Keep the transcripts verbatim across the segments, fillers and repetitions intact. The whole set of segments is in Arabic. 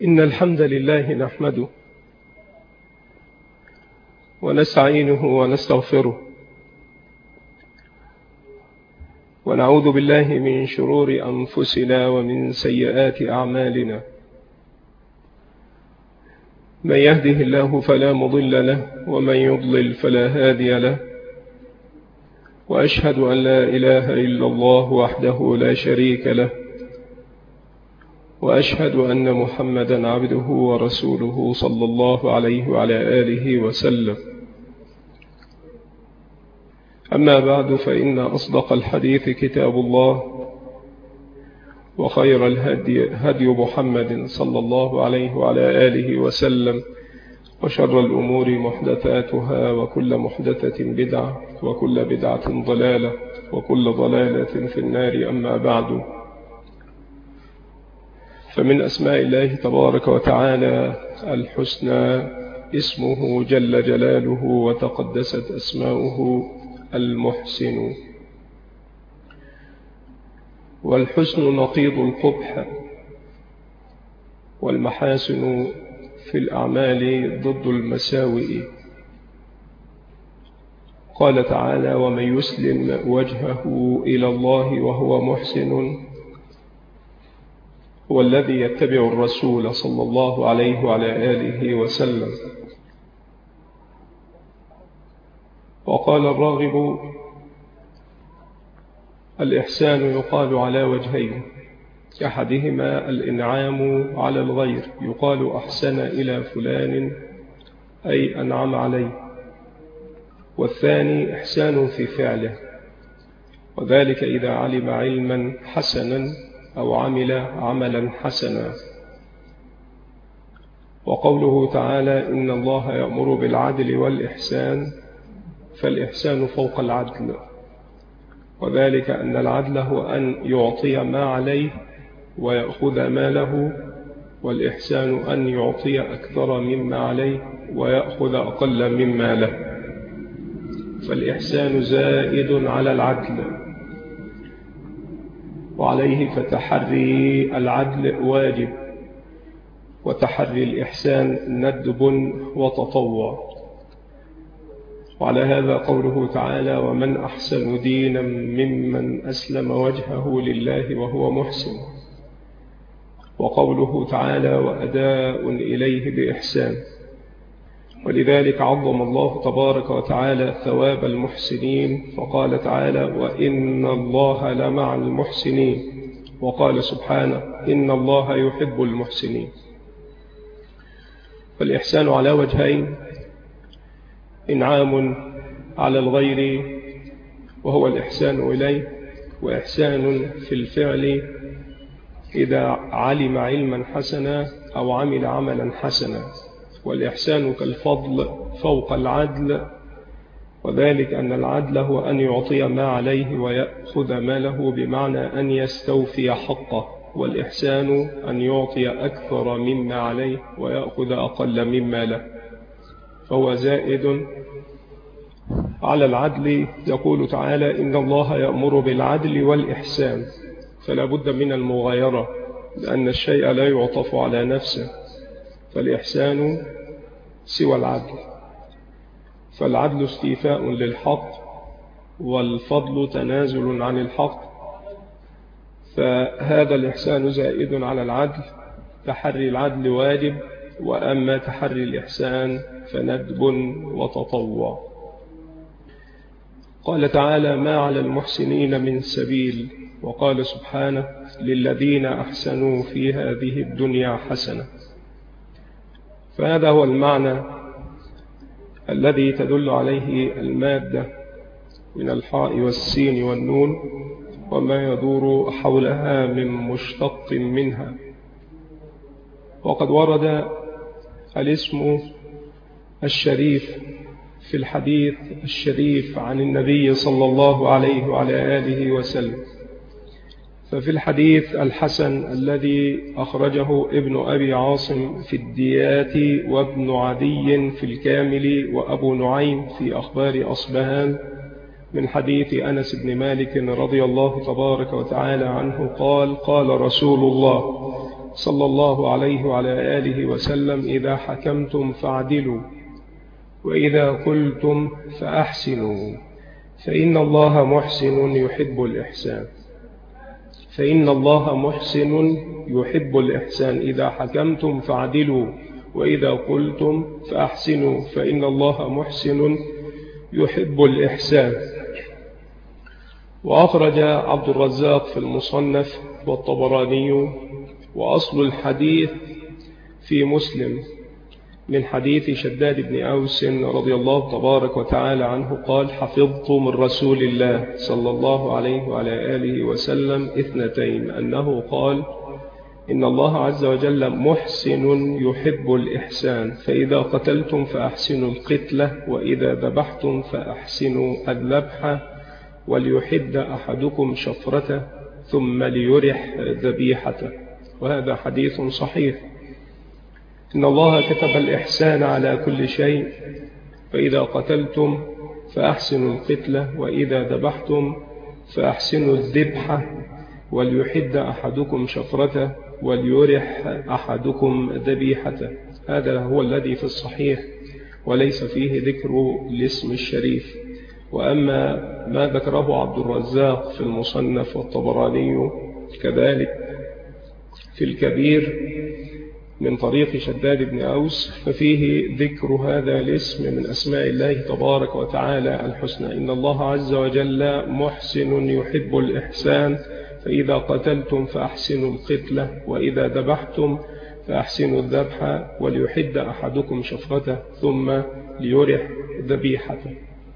إن الحمد لله نحمده ونستعينه ونستغفره ونعوذ بالله من شرور أنفسنا ومن سيئات أعمالنا. من يهده الله فلا مضل له ومن يضلل فلا هادي له، وأشهد أن لا إله إلا الله وحده لا شريك له، وأشهد أن محمدا عبده ورسوله صلى الله عليه وعلى آله وسلم. أما بعد، فإن أصدق الحديث كتاب الله، وخير الهدي هدي محمد صلى الله عليه وعلى آله وسلم، وشر الأمور محدثاتها، وكل محدثة بدعة، وكل بدعة ضلالة، وكل ضلالة في النار. أما بعد، فمن أسماء الله تبارك وتعالى الحسنى اسمه جل جلاله وتقدست أسماؤه المحسن. والحسن نقيض القبح، والمحاسن في الأعمال ضد المساوئ. قال تعالى: ومن يسلم وجهه إلى الله وهو محسن هو الذي يتبع الرسول صلى الله عليه وعلى آله وسلم. وقال الراغب: الإحسان يقال على وجهين، أحدهما الإنعام على الغير، يقال أحسن إلى فلان أي أنعم عليه، والثاني إحسان في فعله، وذلك إذا علم علما حسنا أو عمل عملا حسنا. وقوله تعالى: إن الله يأمر بالعدل والإحسان، فالإحسان فوق العدل، وذلك أن العدل هو أن يعطي ما عليه ويأخذ ما له، والإحسان أن يعطي أكثر مما عليه ويأخذ أقل مما له. فالإحسان زائد على العدل، وعليه فتحري العدل واجب، وتحري الإحسان ندب وتطوع. وعلى هذا قوله تعالى: ومن أحسن دينا ممن أسلم وجهه لله وهو محسن. وقوله تعالى: وأداء إليه بإحسان. ولذلك عظم الله تبارك وتعالى ثواب المحسنين، فقال تعالى: وإن الله لمع المحسنين. وقال سبحانه: إن الله يحب المحسنين. فالإحسان على وجهين: إنعام على الغير وهو الإحسان إليه، وإحسان في الفعل إذا علم علما حسنا أو عمل عملا حسنا. والإحسان كالفضل فوق العدل، وذلك أن العدل هو أن يعطي ما عليه ويأخذ ما له، بمعنى أن يستوفي حقه، والإحسان أن يعطي أكثر مما عليه ويأخذ أقل مما له، فهو زائد على العدل. يقول تعالى: إن الله يأمر بالعدل والإحسان، فلا بد من المغايرة، لأن الشيء لا يعطف على نفسه، فالإحسان سوى العدل، فالعدل استيفاء للحق، والفضل تنازل عن الحق، فهذا الإحسان زائد على العدل. تحري العدل واجب، وأما تحري الإحسان فندب وتطوع. قال تعالى: ما على المحسنين من سبيل. وقال سبحانه: للذين أحسنوا في هذه الدنيا حسنة. فهذا هو المعنى الذي تدل عليه المادة من الحاء والسين والنون وما يدور حولها من مشتق منها. وقد ورد الاسم الشريف في الحديث الشريف عن النبي صلى الله عليه وعلى آله وسلم. ففي الحديث الحسن الذي أخرجه ابن أبي عاصم في الديات، وابن عدي في الكامل، وأبو نعيم في أخبار أصبهان، من حديث أنس بن مالك رضي الله تبارك وتعالى عنه قال: قال رسول الله صلى الله عليه وعلى آله وسلم: إذا حكمتم فاعدلوا، وإذا قلتم فأحسنوا، فإن الله محسن يحب الإحسان. فإن الله محسن يحب الإحسان. إذا حكمتم فاعدلوا، وإذا قلتم فأحسنوا، فإن الله محسن يحب الإحسان. وأخرج عبد الرزاق في المصنف والطبراني، وأصل الحديث في مسلم من حديث شداد بن أوس رضي الله تبارك وتعالى عنه قال: حفظت من رسول الله صلى الله عليه وعلى آله وسلم اثنتين، أنه قال: إن الله عز وجل محسن يحب الإحسان، فإذا قتلتم فأحسنوا القتلة، وإذا ذبحتم فأحسنوا الذبح، وليحد أحدكم شفرته ثم ليرح ذبيحته. وهذا حديث صحيح. إن الله كتب الإحسان على كل شيء، فإذا قتلتم فأحسنوا القتلة، وإذا ذبحتم فأحسنوا الذبح، وليحد أحدكم شفرته، وليرح أحدكم ذبيحته. هذا هو الذي في الصحيح، وليس فيه ذكر الاسم الشريف. وأما ما ذكره عبد الرزاق في المصنف والطبراني كذلك في الكبير من طريق شداد بن أوس، ففيه ذكر هذا الاسم من أسماء الله تبارك وتعالى الحسنى: إن الله عز وجل محسن يحب الإحسان، فإذا قتلتم فأحسنوا القتلة، وإذا ذبحتم فأحسنوا الذبح، وليحد أحدكم شفرته ثم ليرح ذبيحته.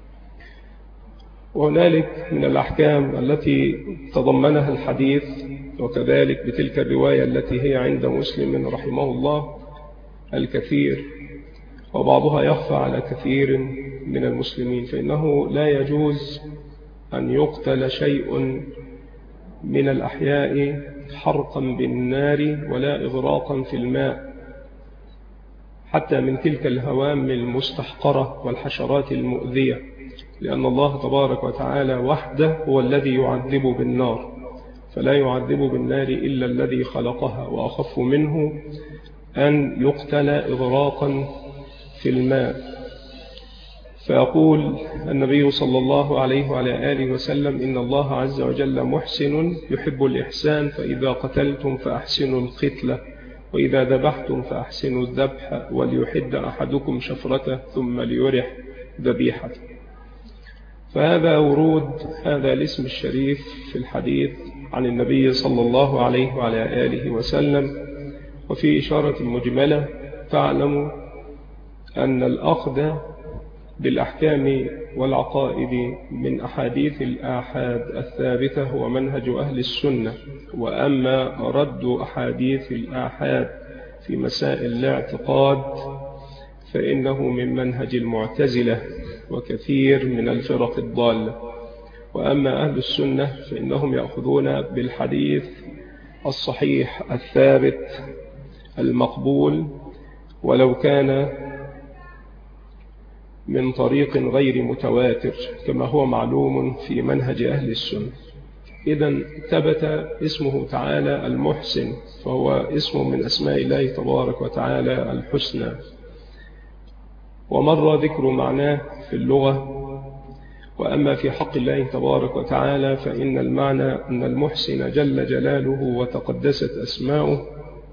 وهنالك من الأحكام التي تضمنها الحديث، وكذلك بتلك الرواية التي هي عند مسلم رحمه الله، الكثير، وبعضها يخفى على كثير من المسلمين. فإنه لا يجوز أن يقتل شيء من الأحياء حرقا بالنار ولا إغراقا في الماء، حتى من تلك الهوام المستحقرة والحشرات المؤذية، لأن الله تبارك وتعالى وحده هو الذي يعذب بالنار، فلا يعذب بالنار إلا الذي خلقها، وأخف منه أن يقتل إغراقا في الماء. فيقول النبي صلى الله عليه وعلى آله وسلم: إن الله عز وجل محسن يحب الإحسان، فإذا قتلتم فأحسنوا القتلة، وإذا ذبحتم فأحسنوا الذبح، وليحد أحدكم شفرته ثم ليرح ذبيحته. فهذا ورود هذا الاسم الشريف في الحديث عن النبي صلى الله عليه وعلى آله وسلم. وفي إشارة مجملة تعلم أن الأخذ بالأحكام والعقائد من أحاديث الآحاد الثابتة هو منهج أهل السنة، وأما رد أحاديث الآحاد في مسائل الاعتقاد فإنه من منهج المعتزلة وكثير من الفرق الضالة. وأما أهل السنة فإنهم يأخذون بالحديث الصحيح الثابت المقبول، ولو كان من طريق غير متواتر، كما هو معلوم في منهج أهل السنة. إذن ثبت اسمه تعالى المحسن، فهو اسم من أسماء الله تبارك وتعالى الحسنى. ومر ذكر معناه في اللغة. وأما في حق الله تبارك وتعالى فإن المعنى أن المحسن جل جلاله وتقدست أسماؤه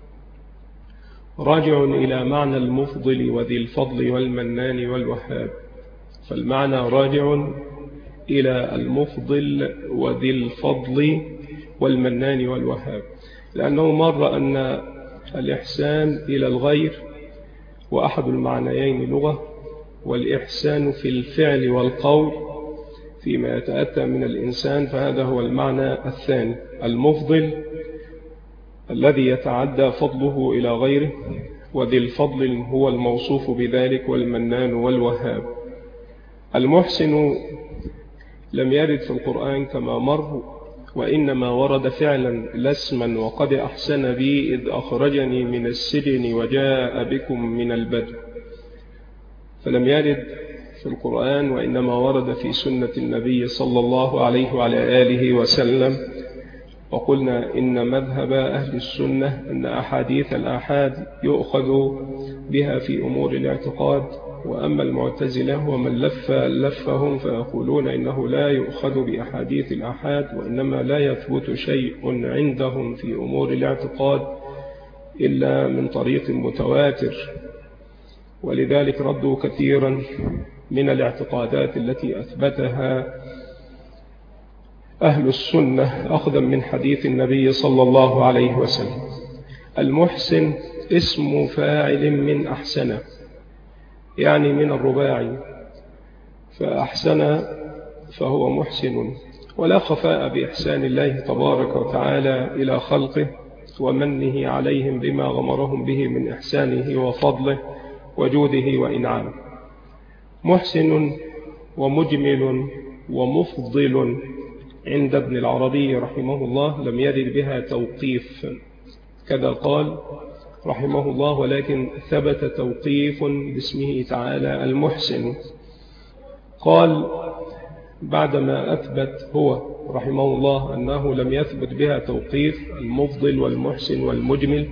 راجع إلى معنى المفضل وذي الفضل والمنان والوهاب. فالمعنى راجع إلى المفضل وذي الفضل والمنان والوهاب، لأنه مر أن الإحسان إلى الغير وأحد المعنيين لغة، والإحسان في الفعل والقول فيما يتأتى من الإنسان، فهذا هو المعنى الثاني. المفضل الذي يتعدى فضله إلى غيره، وذي الفضل هو الموصوف بذلك، والمنان والوهاب. المحسن لم يرد في القرآن كما مر، وإنما ورد فعلا لسما: وقد أحسن بي إذ أخرجني من السجن وجاء بكم من البدو. فلم يرد في القرآن، وإنما ورد في سنة النبي صلى الله عليه وعلى آله وسلم. وقلنا إن مذهب أهل السنة أن أحاديث الآحاد يؤخذ بها في أمور الاعتقاد، وأما المعتزلة ومن لف لفهم فيقولون إنه لا يؤخذ بأحاديث الآحاد، وإنما لا يثبت شيء عندهم في أمور الاعتقاد إلا من طريق متواتر، ولذلك ردوا كثيرا من الاعتقادات التي أثبتها أهل السنة أخذا من حديث النبي صلى الله عليه وسلم. المحسن اسم فاعل من أحسن، يعني من الرباعي، فأحسن فهو محسن، ولا خفاء بإحسان الله تبارك وتعالى إلى خلقه ومنه عليهم بما غمرهم به من إحسانه وفضله وجوده وإنعامه. محسن ومجمل ومفضل عند ابن العربي رحمه الله لم يرد بها توقيف، كذا قال رحمه الله، ولكن ثبت توقيف باسمه تعالى المحسن. قال بعدما أثبت هو رحمه الله أنه لم يثبت بها توقيف المفضل والمحسن والمجمل،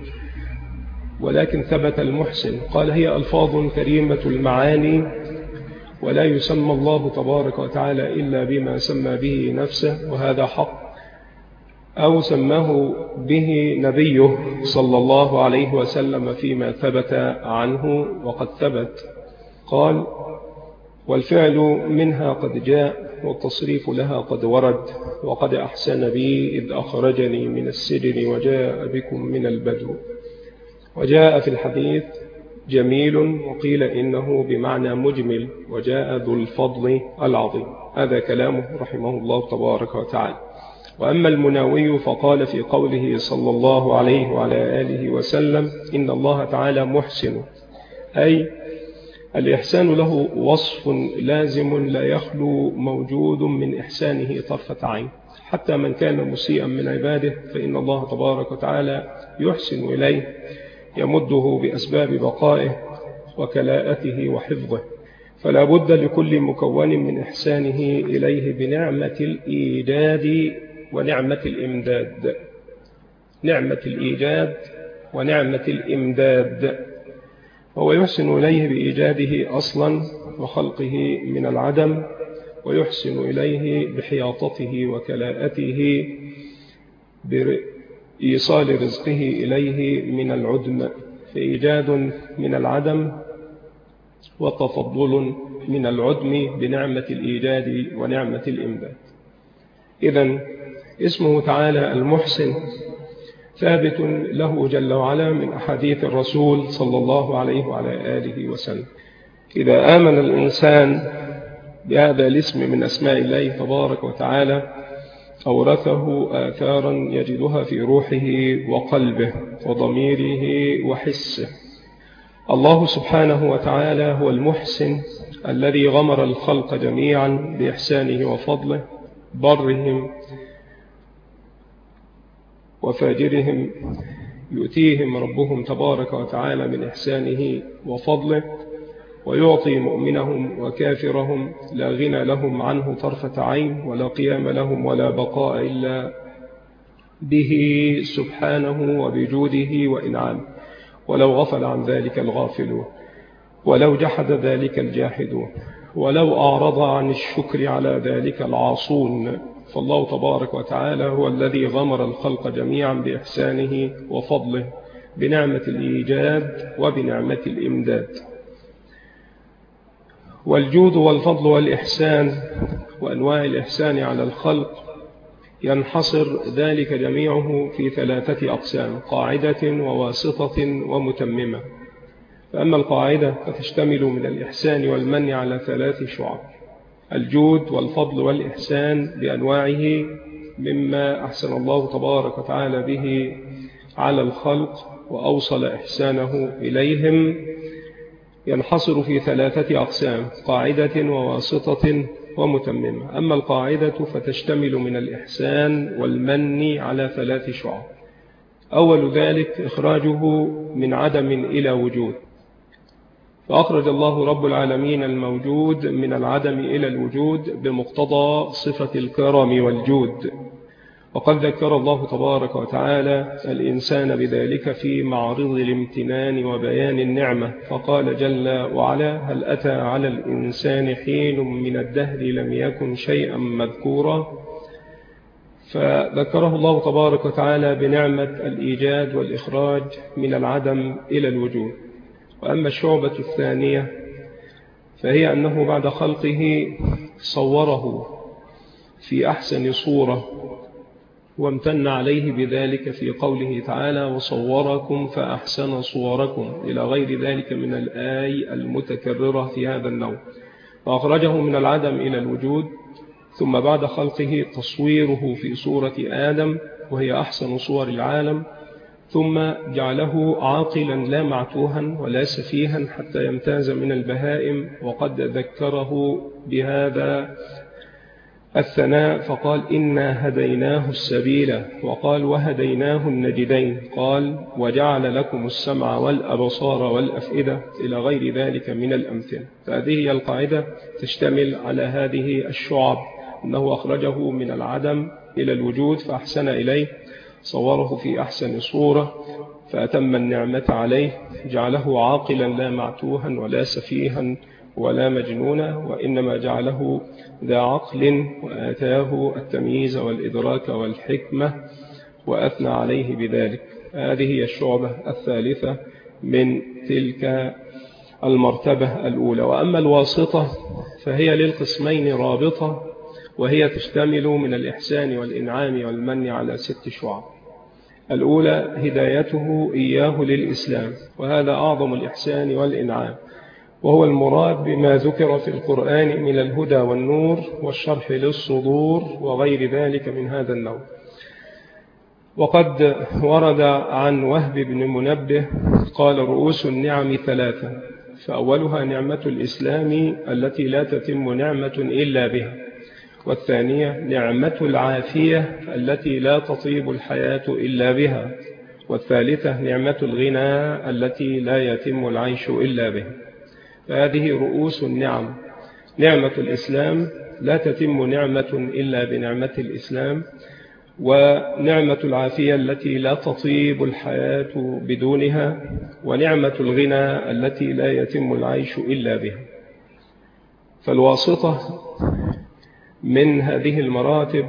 ولكن ثبت المحسن، قال هي ألفاظ كريمة المعاني، ولا يسمى الله تبارك وتعالى إلا بما سمى به نفسه، وهذا حق، أو سماه به نبيه صلى الله عليه وسلم فيما ثبت عنه وقد ثبت. قال والفعل منها قد جاء، والتصريف لها قد ورد، وقد أحسن بي إذ أخرجني من السجن وجاء بكم من البدو. وجاء في الحديث جميل، وقيل إنه بمعنى مجمل، وجاء ذو الفضل العظيم. هذا كلامه رحمه الله تبارك وتعالى. وأما المناوي فقال في قوله صلى الله عليه وعلى آله وسلم إن الله تعالى محسن، أي الإحسان له وصف لازم لا يخلو موجود من إحسانه طرفة عين، حتى من كان مسيئا من عباده فإن الله تبارك وتعالى يحسن إليه، يمده بأسباب بقائه وكلاءته وحفظه. فلا بد لكل مكون من إحسانه إليه بنعمة الإيجاد ونعمة الإمداد، نعمة الإيجاد ونعمة الإمداد. هو يحسن إليه بإيجاده أصلا وخلقه من العدم، ويحسن إليه بحياطته وكلاءته بإيصال رزقه إليه من العدم، فإيجاد من العدم وتفضل من العدم بنعمة الإيجاد ونعمة الإمداد. إذن اسمه تعالى المحسن ثابت له جل وعلا من أحاديث الرسول صلى الله عليه وعلى آله وسلم. إذا آمن الإنسان بهذا الاسم من أسماء الله تبارك وتعالى أورثه آثارا يجدها في روحه وقلبه وضميره وحسه. الله سبحانه وتعالى هو المحسن الذي غمر الخلق جميعا بإحسانه وفضله، برهم وفاجرهم يؤتيهم ربهم تبارك وتعالى من إحسانه وفضله، ويعطي مؤمنهم وكافرهم لا غنى لهم عنه طرفة عين، ولا قيام لهم ولا بقاء إلا به سبحانه وبجوده وإنعامه، ولو غفل عن ذلك الغافلون، ولو جحد ذلك الجاحدون، ولو أعرض عن الشكر على ذلك العاصون. فالله تبارك وتعالى هو الذي غمر الخلق جميعا بإحسانه وفضله بنعمة الإيجاد وبنعمة الإمداد. والجود والفضل والإحسان وأنواع الإحسان على الخلق ينحصر ذلك جميعه في ثلاثة أقسام: قاعدة وواسطة ومتممة. فأما القاعدة فتشتمل من الإحسان والمن على ثلاث شعب: الجود والفضل والإحسان بأنواعه مما أحسن الله تبارك وتعالى به على الخلق وأوصل إحسانه إليهم، ينحصر في ثلاثة أقسام: قاعدة وواسطة ومتممة. أما القاعدة فتشتمل من الإحسان والمن على ثلاث شعب: أول ذلك إخراجه من عدم إلى وجود، فأخرج الله رب العالمين الموجود من العدم إلى الوجود بمقتضى صفة الكرم والجود، وقد ذكر الله تبارك وتعالى الإنسان بذلك في معرض الامتنان وبيان النعمة، فقال جل وعلا: هل أتى على الإنسان حين من الدهر لم يكن شيئا مذكورا. فذكره الله تبارك وتعالى بنعمة الإيجاد والإخراج من العدم إلى الوجود. وأما الشعبة الثانية فهي أنه بعد خلقه صوره في أحسن صورة، وامتن عليه بذلك في قوله تعالى: وصوركم فأحسن صوركم، إلى غير ذلك من الآي المتكررة في هذا النوع. فأخرجه من العدم إلى الوجود، ثم بعد خلقه تصويره في صورة آدم وهي أحسن صور العالم، ثم جعله عاقلا لا معتوها ولا سفيها حتى يمتاز من البهائم. وقد ذكره بهذا الثناء فقال: إنا هديناه السبيل، وقال: وهديناه النجدين، قال: وجعل لكم السمع والأبصار والأفئدة، إلى غير ذلك من الأمثلة. فهذه هي القاعدة تشتمل على هذه الشعب، أنه أخرجه من العدم إلى الوجود فأحسن إليه، صوره في أحسن صورة فأتم النعمة عليه، جعله عاقلا لا معتوها ولا سفيها ولا مجنونا، وإنما جعله ذا عقل وآتاه التمييز والإدراك والحكمة وأثنى عليه بذلك. هذه هي الشعبة الثالثة من تلك المرتبة الأولى. وأما الواسطة فهي للقسمين رابطة، وهي تشتمل من الإحسان والإنعام والمن على ست شعب. الأولى هدايته إياه للإسلام، وهذا أعظم الإحسان والإنعام، وهو المراد بما ذكر في القرآن من الهدى والنور والشرح للصدور وغير ذلك من هذا النوع. وقد ورد عن وهب بن منبه قال: رؤوس النعم ثلاثة، فأولها نعمة الإسلام التي لا تتم نعمة إلا بها، والثانية نعمة العافية التي لا تطيب الحياة إلا بها، والثالثة نعمة الغنى التي لا يتم العيش إلا بها. فهذه رؤوس النعم. نعمة الإسلام لا تتم نعمة إلا بنعمة الإسلام، ونعمة العافية التي لا تطيب الحياة بدونها، ونعمة الغنى التي لا يتم العيش إلا بها. فالواسطة من هذه المراتب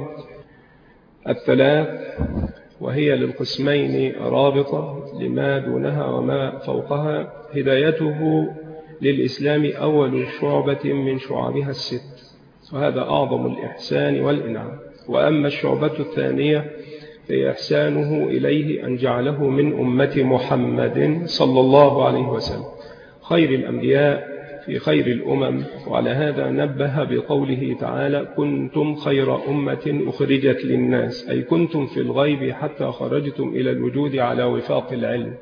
الثلاث، وهي للقسمين رابطة لما دونها وما فوقها، هدايته للإسلام أول شعبة من شعبها الست، وهذا أعظم الإحسان والإنعام. وأما الشعبة الثانية في إحسانه إليه أن جعله من أمة محمد صلى الله عليه وسلم خير الأنبياء في خير الأمم. وعلى هذا نبه بقوله تعالى: كنتم خير أمة أخرجت للناس، أي كنتم في الغيب حتى خرجتم إلى الوجود على وفاق العلم.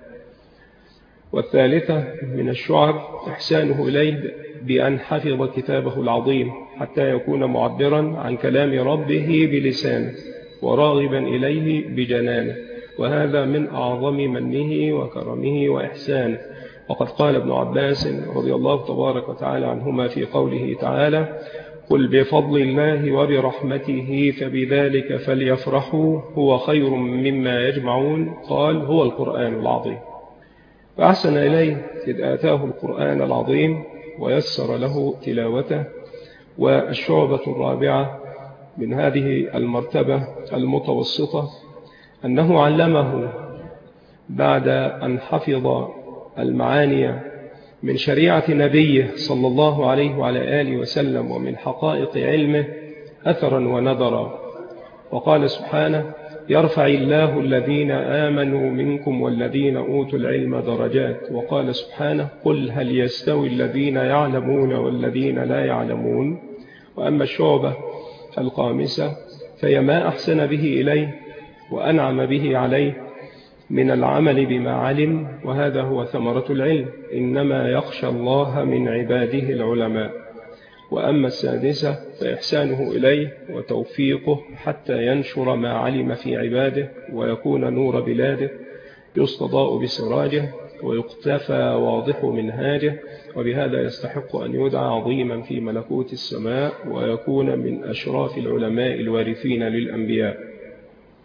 والثالثة من الشعب إحسانه إليه بأن حفظ كتابه العظيم حتى يكون معبرا عن كلام ربه بلسانه وراغبا إليه بجنانه، وهذا من أعظم منه وكرمه وإحسانه. وقد قال ابن عباس رضي الله تبارك وتعالى عنهما في قوله تعالى: قل بفضل الله وبرحمته فبذلك فليفرحوا هو خير مما يجمعون، قال: هو القرآن العظيم. فأحسن إليه إذ آتاه القرآن العظيم ويسر له تلاوته. والشعبة الرابعة من هذه المرتبة المتوسطة أنه علمه بعد أن حفظ المعاني من شريعة نبيه صلى الله عليه وعلى آله وسلم ومن حقائق علمه أثرا ونذرا. وقال سبحانه: يرفع الله الذين آمنوا منكم والذين أوتوا العلم درجات. وقال سبحانه: قل هل يستوي الذين يعلمون والذين لا يعلمون. وأما الشعبة الخامسة فهي ما أحسن به إليه وأنعم به عليه من العمل بما علم، وهذا هو ثمرة العلم، إنما يخشى الله من عباده العلماء. وأما السادسة فإحسانه إليه وتوفيقه حتى ينشر ما علم في عباده ويكون نور بلاده، يستضاء بسراجه ويقتفى واضح منهاجه، وبهذا يستحق أن يدعى عظيما في ملكوت السماء ويكون من أشراف العلماء الوارثين للأنبياء.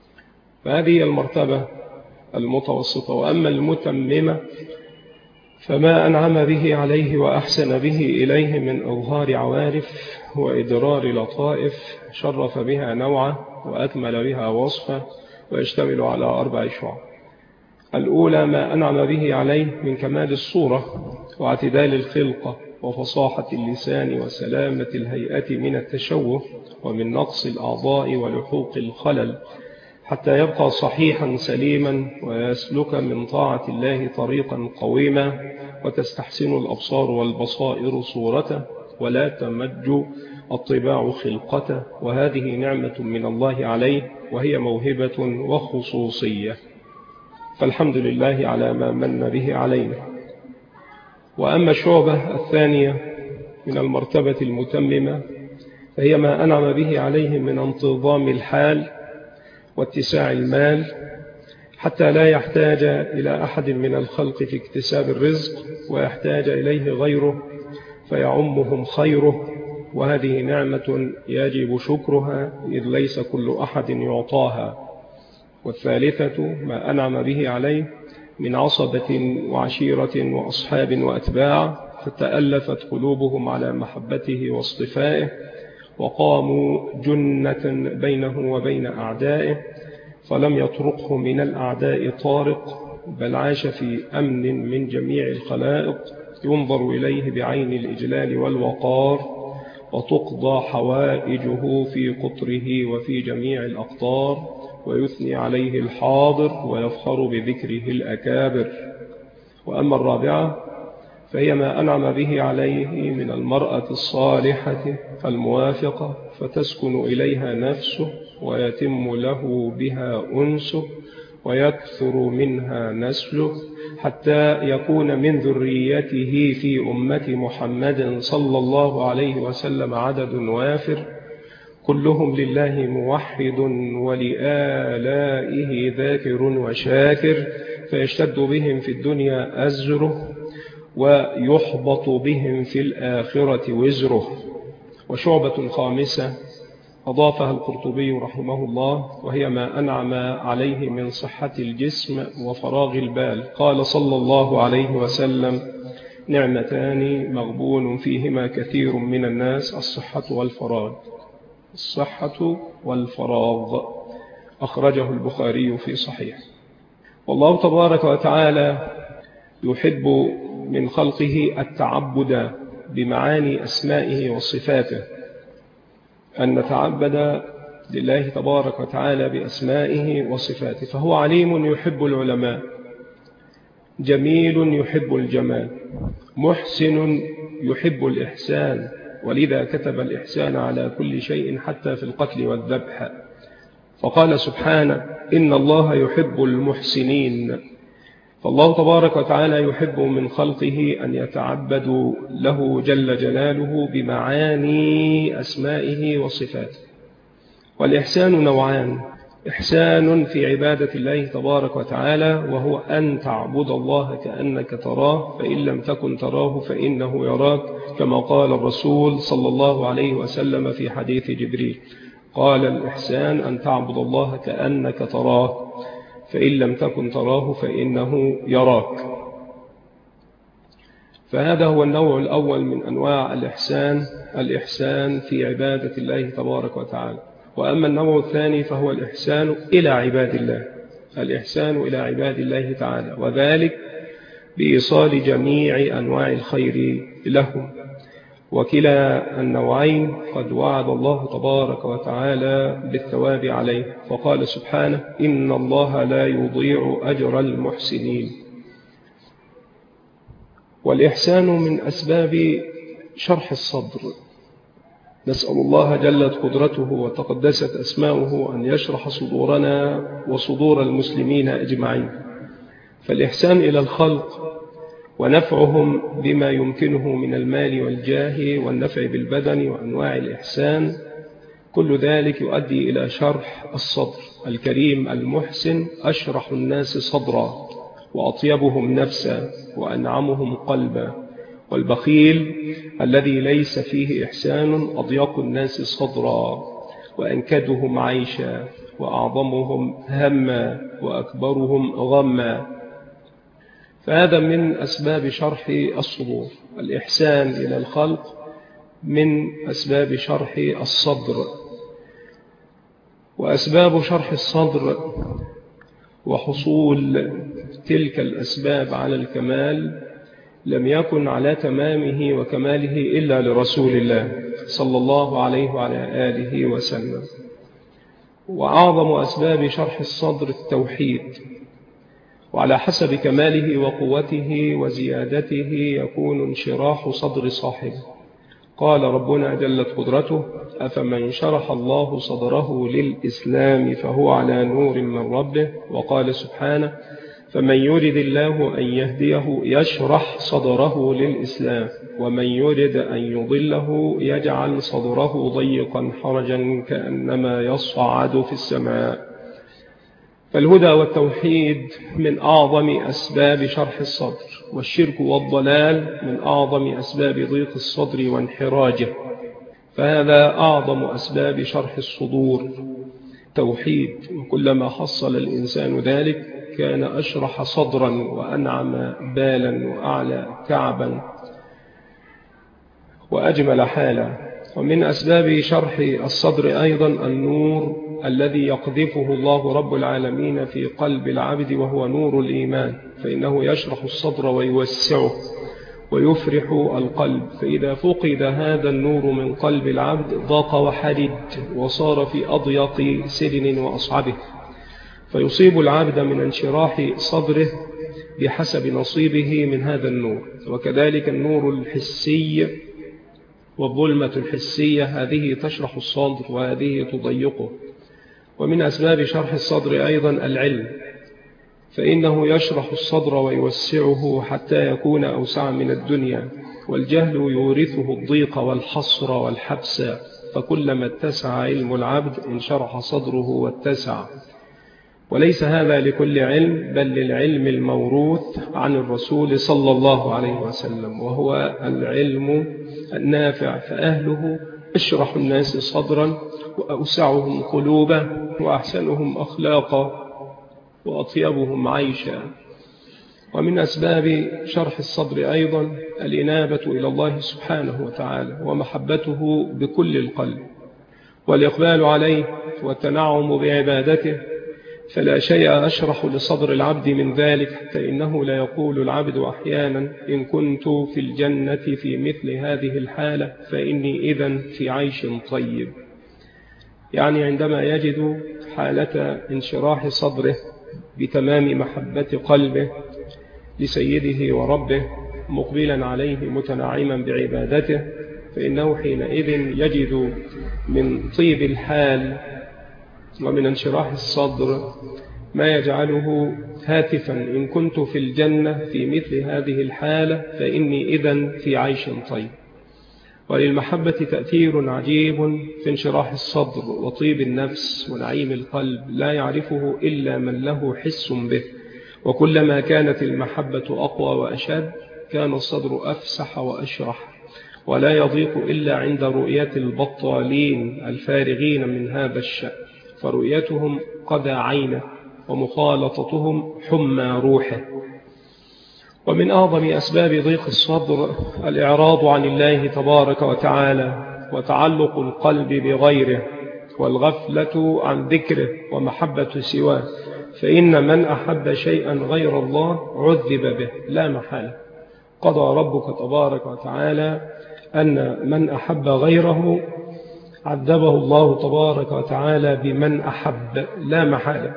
فهذه المرتبة المتوسطة. وأما المتممة فما أنعم به عليه وأحسن به إليه من إظهار عوارف وإدرار لطائف، شرف بها نوعه وأكمل بها وصفه، ويشتمل على أربع شعب. الأولى ما أنعم به عليه من كمال الصورة واعتدال الخلقة وفصاحة اللسان وسلامة الهيئة من التشوه ومن نقص الأعضاء ولحوق الخلل، حتى يبقى صحيحا سليما ويسلك من طاعة الله طريقا قويما، وتستحسن الأبصار والبصائر صورته، ولا تمج الطباع خلقته، وهذه نعمة من الله عليه، وهي موهبة وخصوصية، فالحمد لله على ما من به علينا. وأما الشعبة الثانية من المرتبة المتممة فهي ما أنعم به عليه من انتظام الحال واتساع المال، حتى لا يحتاج إلى أحد من الخلق في اكتساب الرزق، ويحتاج إليه غيره فيعمهم خيره، وهذه نعمة يجب شكرها إذ ليس كل أحد يعطاها. والثالثة ما أنعم به عليه من عصبة وعشيرة وأصحاب وأتباع، فتألفت قلوبهم على محبته واصطفائه، وقاموا جنة بينه وبين أعدائه، فلم يطرقه من الأعداء طارق، بل عاش في أمن من جميع الخلائق، ينظر إليه بعين الإجلال والوقار، وتقضى حوائجه في قطره وفي جميع الأقطار، ويثني عليه الحاضر ويفخر بذكره الأكابر. وأما الرابعة فهي ما أنعم به عليه من المرأة الصالحة الموافقة، فتسكن إليها نفسه ويتم له بها أنسه ويكثر منها نسله، حتى يكون من ذريته في أمة محمد صلى الله عليه وسلم عدد وافر، كلهم لله موحد ولآلائه ذاكر وشاكر، فيشتد بهم في الدنيا أزره ويحبط بهم في الآخرة وزره. وشعبة خامسة أضافها القرطبي رحمه الله، وهي ما أنعم عليه من صحة الجسم وفراغ البال. قال صلى الله عليه وسلم: نعمتان مغبون فيهما كثير من الناس، الصحة والفراغ. الصحة والفراغ أخرجه البخاري في صحيح. والله تبارك وتعالى يحب من خلقه التعبد بمعاني أسمائه وصفاته، أن نتعبد لله تبارك وتعالى بأسمائه وصفاته. فهو عليم يحب العلماء، جميل يحب الجمال، محسن يحب الإحسان، ولذا كتب الإحسان على كل شيء حتى في القتل والذبح، فقال سبحانه: إن الله يحب المحسنين. فالله تبارك وتعالى يحب من خلقه أن يتعبدوا له جل جلاله بمعاني أسمائه وصفاته. والإحسان نوعان: إحسان في عبادة الله تبارك وتعالى، وهو أن تعبد الله كأنك تراه، فإن لم تكن تراه فإنه يراك، كما قال الرسول صلى الله عليه وسلم في حديث جبريل، قال: الإحسان أن تعبد الله كأنك تراه، فإن لم تكن تراه فإنه يراك. فهذا هو النوع الأول من أنواع الإحسان، الإحسان في عبادة الله تبارك وتعالى. وأما النوع الثاني فهو الإحسان إلى عباد الله، الإحسان إلى عباد الله تعالى، وذلك بإيصال جميع أنواع الخير لهم. وكلا النوعين قد وعد الله تبارك وتعالى بالثواب عليه، فقال سبحانه: إن الله لا يضيع أجر المحسنين. والإحسان من أسباب شرح الصدر، نسأل الله جلت قدرته وتقدست أسماؤه أن يشرح صدورنا وصدور المسلمين أجمعين. فالإحسان إلى الخلق ونفعهم بما يمكنه من المال والجاه والنفع بالبدن وأنواع الإحسان، كل ذلك يؤدي إلى شرح الصدر. الكريم المحسن أشرح الناس صدرا وأطيبهم نفسا وأنعمهم قلبا، والبخيل الذي ليس فيه إحسان أضيق الناس صدرا وأنكدهم عيشا وأعظمهم هما وأكبرهم غما. فهذا من أسباب شرح الصدور. الإحسان إلى الخلق من أسباب شرح الصدر. وأسباب شرح الصدر وحصول تلك الأسباب على الكمال لم يكن على تمامه وكماله إلا لرسول الله صلى الله عليه وعلى آله وسلم. وأعظم أسباب شرح الصدر التوحيد، وعلى حسب كماله وقوته وزيادته يكون انشراح صدر صاحبه. قال ربنا جلت قدرته: أفمن شرح الله صدره للإسلام فهو على نور من ربه. وقال سبحانه: فمن يرد الله أن يهديه يشرح صدره للإسلام ومن يرد أن يضله يجعل صدره ضيقا حرجا كأنما يصعد في السماء. فالهدى والتوحيد من أعظم أسباب شرح الصدر، والشرك والضلال من أعظم أسباب ضيق الصدر وانحراجه. فهذا أعظم أسباب شرح الصدور توحيد، وكلما حصل الإنسان ذلك كان أشرح صدرا وأنعم بالا وأعلى كعبا وأجمل حالا. ومن أسباب شرح الصدر أيضا النور الذي يقذفه الله رب العالمين في قلب العبد، وهو نور الإيمان، فإنه يشرح الصدر ويوسعه ويفرح القلب. فإذا فقد هذا النور من قلب العبد ضاق وحرج وصار في أضيق سدن وأصعبه، فيصيب العبد من انشراح صدره بحسب نصيبه من هذا النور. وكذلك النور الحسي والظلمة الحسية، هذه تشرح الصدر وهذه تضيقه. ومن أسباب شرح الصدر أيضا العلم، فإنه يشرح الصدر ويوسعه حتى يكون أوسع من الدنيا. والجهل يورثه الضيق والحصر والحبس، فكلما اتسع علم العبد انشرح صدره واتسع. وليس هذا لكل علم، بل للعلم الموروث عن الرسول صلى الله عليه وسلم، وهو العلم النافع. فأهله اشرح الناس صدرا وأوسعهم قلوبا وأحسنهم أخلاقا وأطيبهم عيشا. ومن أسباب شرح الصدر أيضا الإنابة إلى الله سبحانه وتعالى ومحبته بكل القلب والإقبال عليه والتنعم بعبادته. فلا شيء أشرح لصدر العبد من ذلك، حتى إنه لا يقول العبد أحيانا: إن كنت في الجنة في مثل هذه الحالة فإني إذن في عيش طيب. يعني عندما يجد حالة انشراح صدره بتمام محبة قلبه لسيده وربه مقبلا عليه متنعما بعبادته، فإنه حينئذ يجد من طيب الحال ومن انشراح الصدر ما يجعله هاتفا: إن كنت في الجنة في مثل هذه الحالة فإني إذن في عيش طيب. وللمحبة تأثير عجيب في انشراح الصدر وطيب النفس ونعيم القلب لا يعرفه إلا من له حس به. وكلما كانت المحبة أقوى وأشد كان الصدر أفسح وأشرح، ولا يضيق إلا عند رؤية البطالين الفارغين من هذا الشأن، فرؤيتهم قدى عينه ومخالطتهم حمى روحه. ومن أعظم أسباب ضيق الصدر الإعراض عن الله تبارك وتعالى وتعلق القلب بغيره والغفلة عن ذكره ومحبة سواه. فإن من أحب شيئا غير الله عذب به لا محالة. قضى ربك تبارك وتعالى أن من أحب غيره عذبه الله تبارك وتعالى بمن أحب لا محالة،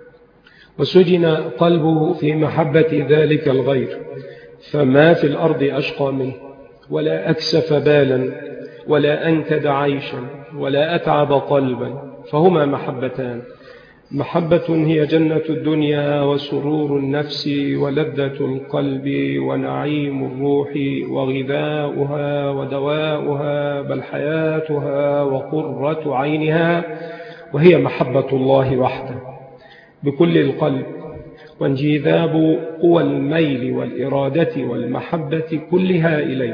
وسجن قلبه في محبة ذلك الغير. فما في الأرض أشقى منه، ولا أكسف بالا، ولا أنكد عيشا، ولا أتعب قلبا، فهما محبتان: محبة هي جنة الدنيا وسرور النفس ولذة القلب ونعيم الروح وغذاؤها ودواؤها بل حياتها وقرة عينها، وهي محبة الله وحده بكل القلب، وانجذاب قوى الميل والإرادة والمحبة كلها إليه.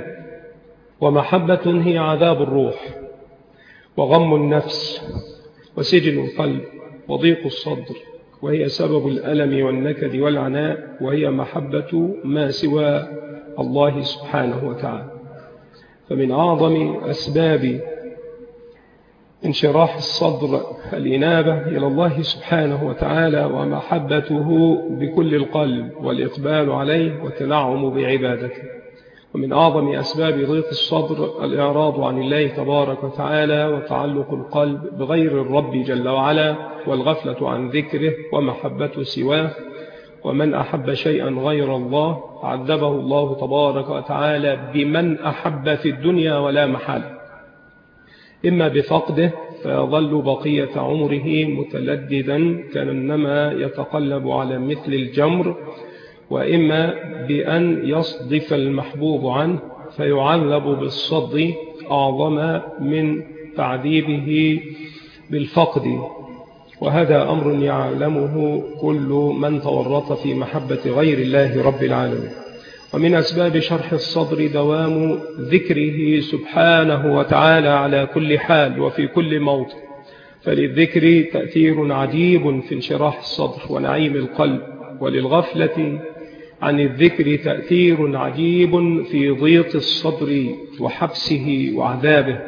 ومحبة هي عذاب الروح وغم النفس وسجن القلب وضيق الصدر، وهي سبب الألم والنكد والعناء، وهي محبة ما سوى الله سبحانه وتعالى. فمن أعظم أسباب انشراح الصدر الإنابة إلى الله سبحانه وتعالى ومحبته بكل القلب والإقبال عليه والتنعم بعبادته. ومن أعظم أسباب ضيق الصدر الإعراض عن الله تبارك وتعالى وتعلق القلب بغير الرب جل وعلا والغفلة عن ذكره ومحبة سواه. ومن أحب شيئا غير الله عذبه الله تبارك وتعالى بمن أحب في الدنيا ولا محالة، إما بفقده فيظل بقية عمره متلددا كأنما يتقلب على مثل الجمر، وإما بأن يصدف المحبوب عنه فيعذب بالصد أعظم من تعذيبه بالفقد. وهذا أمر يعلمه كل من تورط في محبة غير الله رب العالمين. ومن أسباب شرح الصدر دوام ذكره سبحانه وتعالى على كل حال وفي كل موطن، فللذكر تأثير عجيب في انشراح الصدر ونعيم القلب، وللغفلة عن الذكر تأثير عجيب في ضيق الصدر وحبسه وعذابه.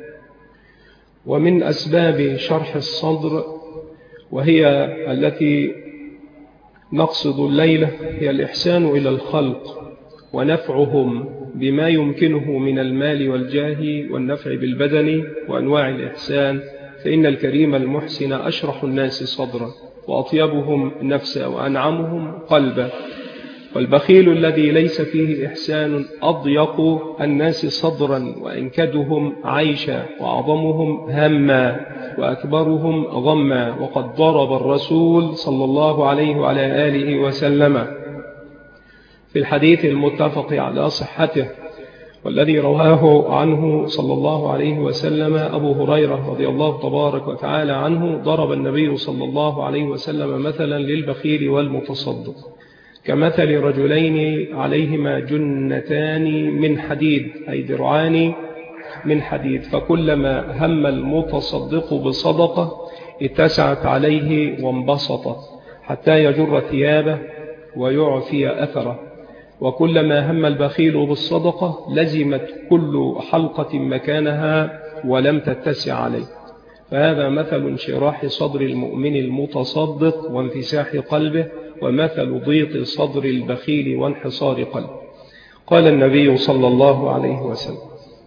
ومن أسباب شرح الصدر وهي التي نقصد الليلة هي الإحسان إلى الخلق ونفعهم بما يمكنه من المال والجاه والنفع بالبدن وأنواع الإحسان، فإن الكريم المحسن أشرح الناس صدرا وأطيبهم نفسا وأنعمهم قلبا، والبخيل الذي ليس فيه إحسان أضيق الناس صدرا وأنكدهم عيشا وأعظمهم هما وأكبرهم غما. وقد ضرب الرسول صلى الله عليه وعلى آله وسلم في الحديث المتفق على صحته والذي رواه عنه صلى الله عليه وسلم أبو هريرة رضي الله تبارك وتعالى عنه، ضرب النبي صلى الله عليه وسلم مثلا للبخيل والمتصدق كمثل رجلين عليهما جنتان من حديد، أي درعان من حديد، فكلما هم المتصدق بصدقة اتسعت عليه وانبسطت حتى يجر ثيابه ويعفي أثره، وكلما هم البخيل بالصدقة لزمت كل حلقة مكانها ولم تتسع عليه. فهذا مثل انشراح صدر المؤمن المتصدق وانفساح قلبه، ومثل ضيق صدر البخيل وانحصار قلبه. قال النبي صلى الله عليه وسلم: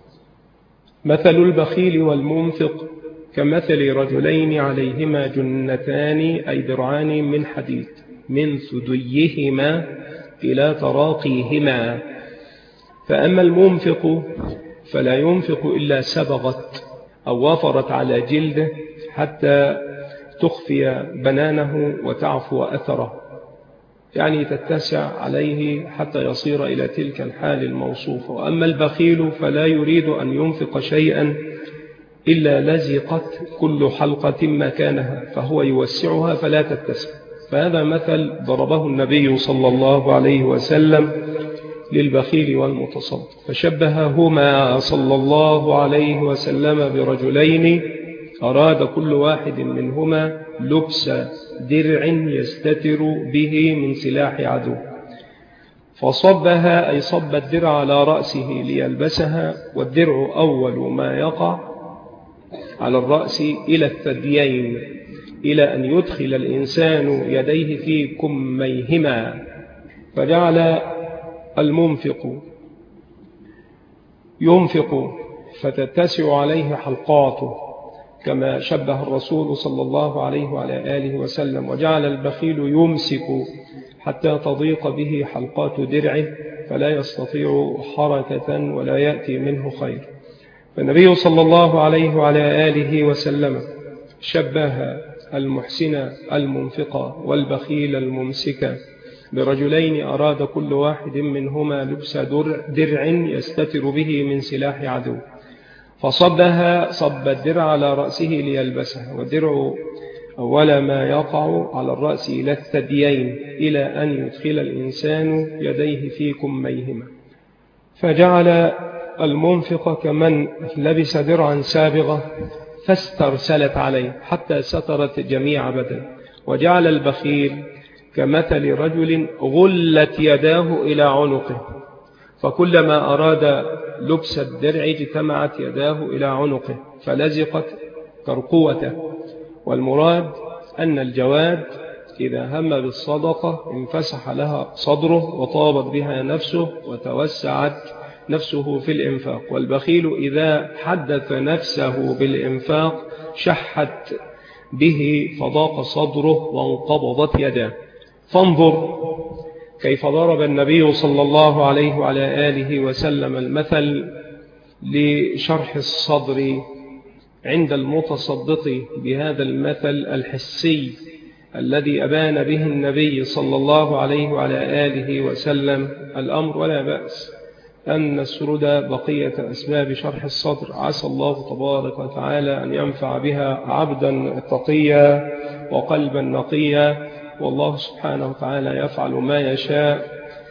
مثل البخيل والمنفق كمثل رجلين عليهما جنتان، أي درعان من حديد، من ثديهما إلى تراقيهما، فأما المنفق فلا ينفق إلا سبغت أو وفرت على جلده حتى تخفي بنانه وتعفو أثره، يعني تتسع عليه حتى يصير إلى تلك الحال الموصوفة. وأما البخيل فلا يريد أن ينفق شيئا إلا لزقت كل حلقة مكانها، فهو يوسعها فلا تتسع. فهذا مثل ضربه النبي صلى الله عليه وسلم للبخيل والمتصدق، فشبههما صلى الله عليه وسلم برجلين أراد كل واحد منهما لبس درع يستتر به من سلاح عدو، فصبها، أي صب الدرع على رأسه ليلبسها، والدرع أول ما يقع على الرأس إلى الثديين، إلى أن يدخل الإنسان يديه في كميهما، فجعل المنفق ينفق فتتسع عليه حلقاته كما شبه الرسول صلى الله عليه وعلى آله وسلم، وجعل البخيل يمسك حتى تضيق به حلقات درعه فلا يستطيع حركة ولا يأتي منه خير. فالنبي صلى الله عليه وعلى آله وسلم شبه المحسن المنفق والبخيل الممسك برجلين أراد كل واحد منهما لبس درع يستتر به من سلاح عدو، فصبها صب الدرع على رأسه ليلبسها، والدرع أول ما يقع على الرأس إلى الثديين، إلى أن يدخل الإنسان يديه في كميهما، فجعل المنفق كمن لبس درعا سابغة فاسترسلت عليه حتى سترت جميع بدن. وجعل البخيل كمثل رجل غلت يداه إلى عنقه، فكلما أراد لبس الدرع اجتمعت يداه إلى عنقه فلزقت كرقوته. والمراد أن الجواد إذا هم بالصدقة انفسح لها صدره وطابت بها نفسه وتوسعت نفسه في الإنفاق، والبخيل إذا حدث نفسه بالإنفاق شحت به فضاق صدره وانقبضت يداه. فانظر كيف ضرب النبي صلى الله عليه وعلى آله وسلم المثل لشرح الصدر عند المتصدق بهذا المثل الحسي الذي أبان به النبي صلى الله عليه وعلى آله وسلم الأمر. ولا بأس أن نسرد بقية أسباب شرح الصدر، عسى الله تبارك وتعالى أن ينفع بها عبدا تقيا وقلبا نقيا، والله سبحانه وتعالى يفعل ما يشاء